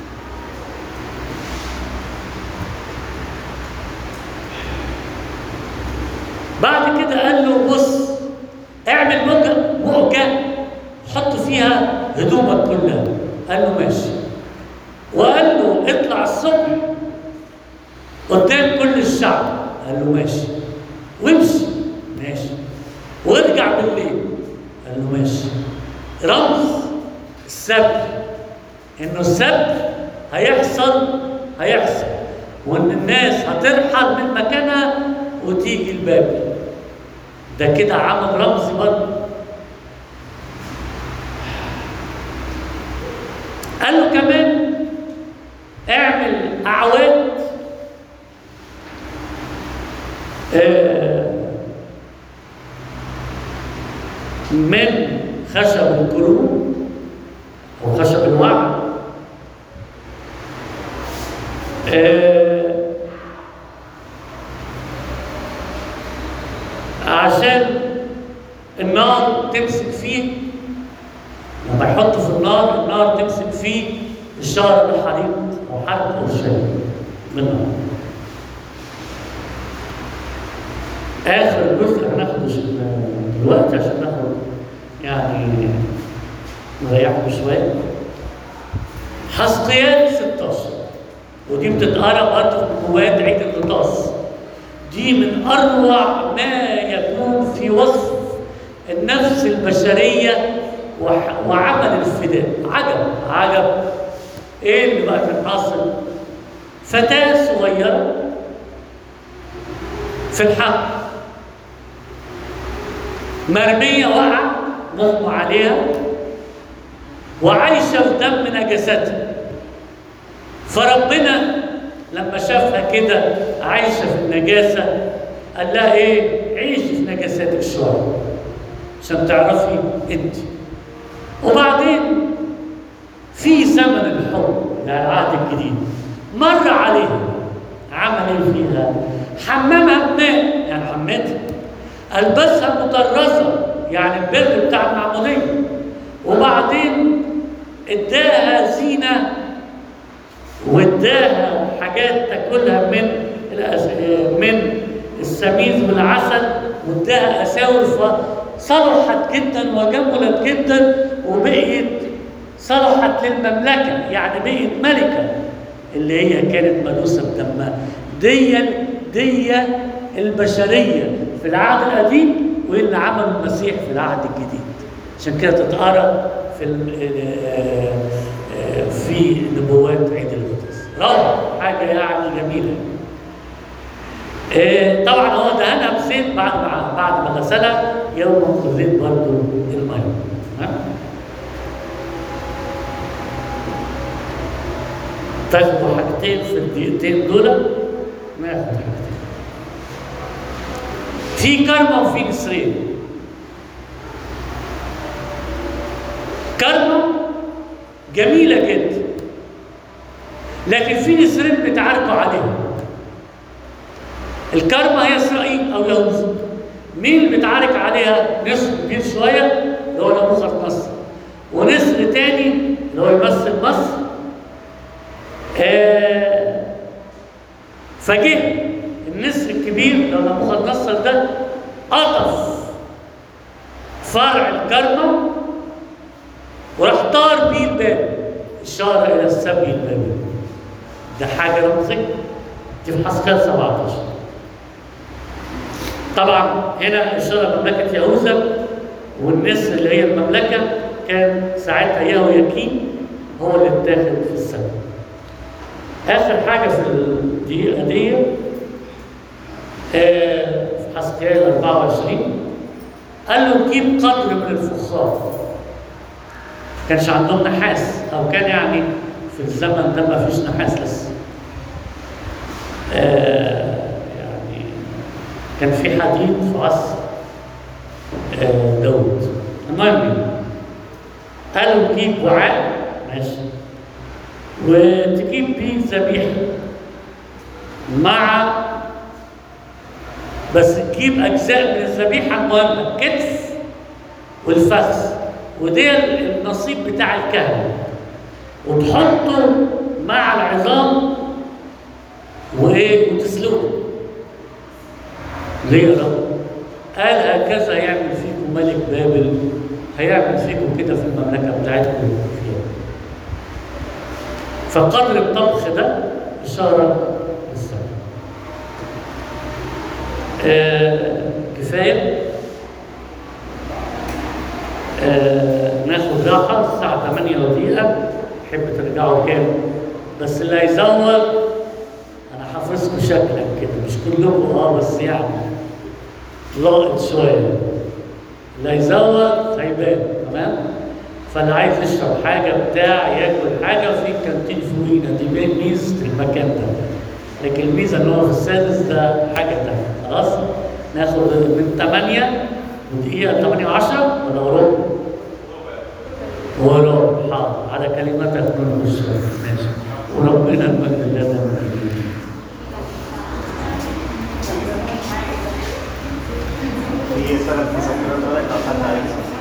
بعد كده قال له بص، اعمل مؤجة حط فيها هدومك كلها. قال له ماشي. وقال له اطلع الصبح قدام كل الشعب. قال له ماشي. وامشي. ماشي. وارجع بالليل. قال له ماشي. رمز السبت، انه السبت هيحصل وان الناس هترحل من مكانها وتيجي لبابل. ده كده عمل رمز برضه. قال له كمان اعمل اعواد من خشب الكروب او خشب الوعد، عشان النار تمسك فيه. لما يحط في النار تمسك فيه الشعر بالحريق او حرق او شيء منها. اخر جزء هناخده دلوقتي عشان ناخد يعني نريحكم شويه. حزقيال 16 ودي بتتقرا برضه في نبوات عيد الغطاس. دي من اروع ما يكون في وصف النفس البشريه وعمل الفداء. عجب ايه اللي بقى كان حاصل؟ فتاه صغيره في الحق مرميه واقعه مغمى عليها وعايشه في دم نجاستها. فربنا لما شافها كده عايشه في النجاسه قال لها ايه؟ عيشي في نجاساتك شويه عشان تعرفي انت. وبعدين في زمن الحب العهد الجديد مر عليها، عمل ايه فيها؟ حممها بماء، يعني حمتها، البسها مطرزه، يعني البر بتاع المعموديه، وبعدين اداها زينه واداها حاجات تاكلها من السميد والعسل، واداها اساور، صلحت جدا وجملت جدا وبقيت صلحت للمملكه، يعني بقيت ملكه اللي هي كانت مدوسه بدمها. دي البشريه في العهد القديم واللي عمله المسيح في العهد الجديد. عشان كده تتقرا في نبوات عيد الغطاس. روعه، حاجه يعني جميله. طبعا هو دهنها بزيت بعد ما غسلها يوم الزيت برضه الميه. تاخدوا حاجتين في الدقيقتين دول، ناخد حاجتين. في كرمه وفي نسرين. كرمه جميله جدا، لكن في نسرين بيتعاركوا عليها. الكرمه هي اسرائيل او يهوذا. مين اللي بيتعارك عليها؟ نسر كبير شويه اللي هو نبوخذ نصر، ونسر تاني اللي هو يمثل مصر. فجه النسر الكبير اللي هو نبوخذ نصر ده قطف فرع الكرمه وراح طار بيه الباب، اشاره الى السبي البابلي. ده حاجه رمزيه، دي في حسقيال 17. طبعا هنا اشاره لمملكه يهوذا، والنسر اللي هي المملكه كان ساعتها يهوياكين هو اللي اتاخد في السبي. اخر حاجه في الدقيقه دي في حسقيال 24 قال له جيب قدر من الفخار. كانش عندهم نحاس، او كان يعني في الزمن ده ما فيش نحاس لسه. يعني كان في حديد في عصر داود. المهم قالوا تجيب وعاء ماشي وتجيب بيه ذبيحه مع، بس تجيب اجزاء من الذبيحه المهمه، الكتف والفخذ، وده النصيب بتاع الكهنه، وتحطه مع العظام وتسلقه. ليه يا رب؟ قال هكذا يعمل فيكم ملك بابل، هيعمل فيكم كده في المملكه بتاعتكم فيها. فقدر الطبخ ده اشاره للسماء. كفايه. ناخد راحه الساعه 8 ودقيقه. تحب ترجعوا كام؟ بس اللي هيزور انا حافظكم شكلك كده، مش كلكم بس يعني لاقط شويه. اللي هيزور هيبان، تمام؟ فاللي عايز يشرب حاجه بتاع ياكل حاجه في كانتين فوقينا، دي ميزه المكان ده. لكن الميزه ان هو في السادس ده حاجه ثانيه. خلاص؟ ناخد من 8 ودقيقه 8 و10 ولا وربع؟ وربع. حاضر، على كلمتك من الشرف. ماشي. وربنا المجد لنا في سنة مسافرة أو حد عايز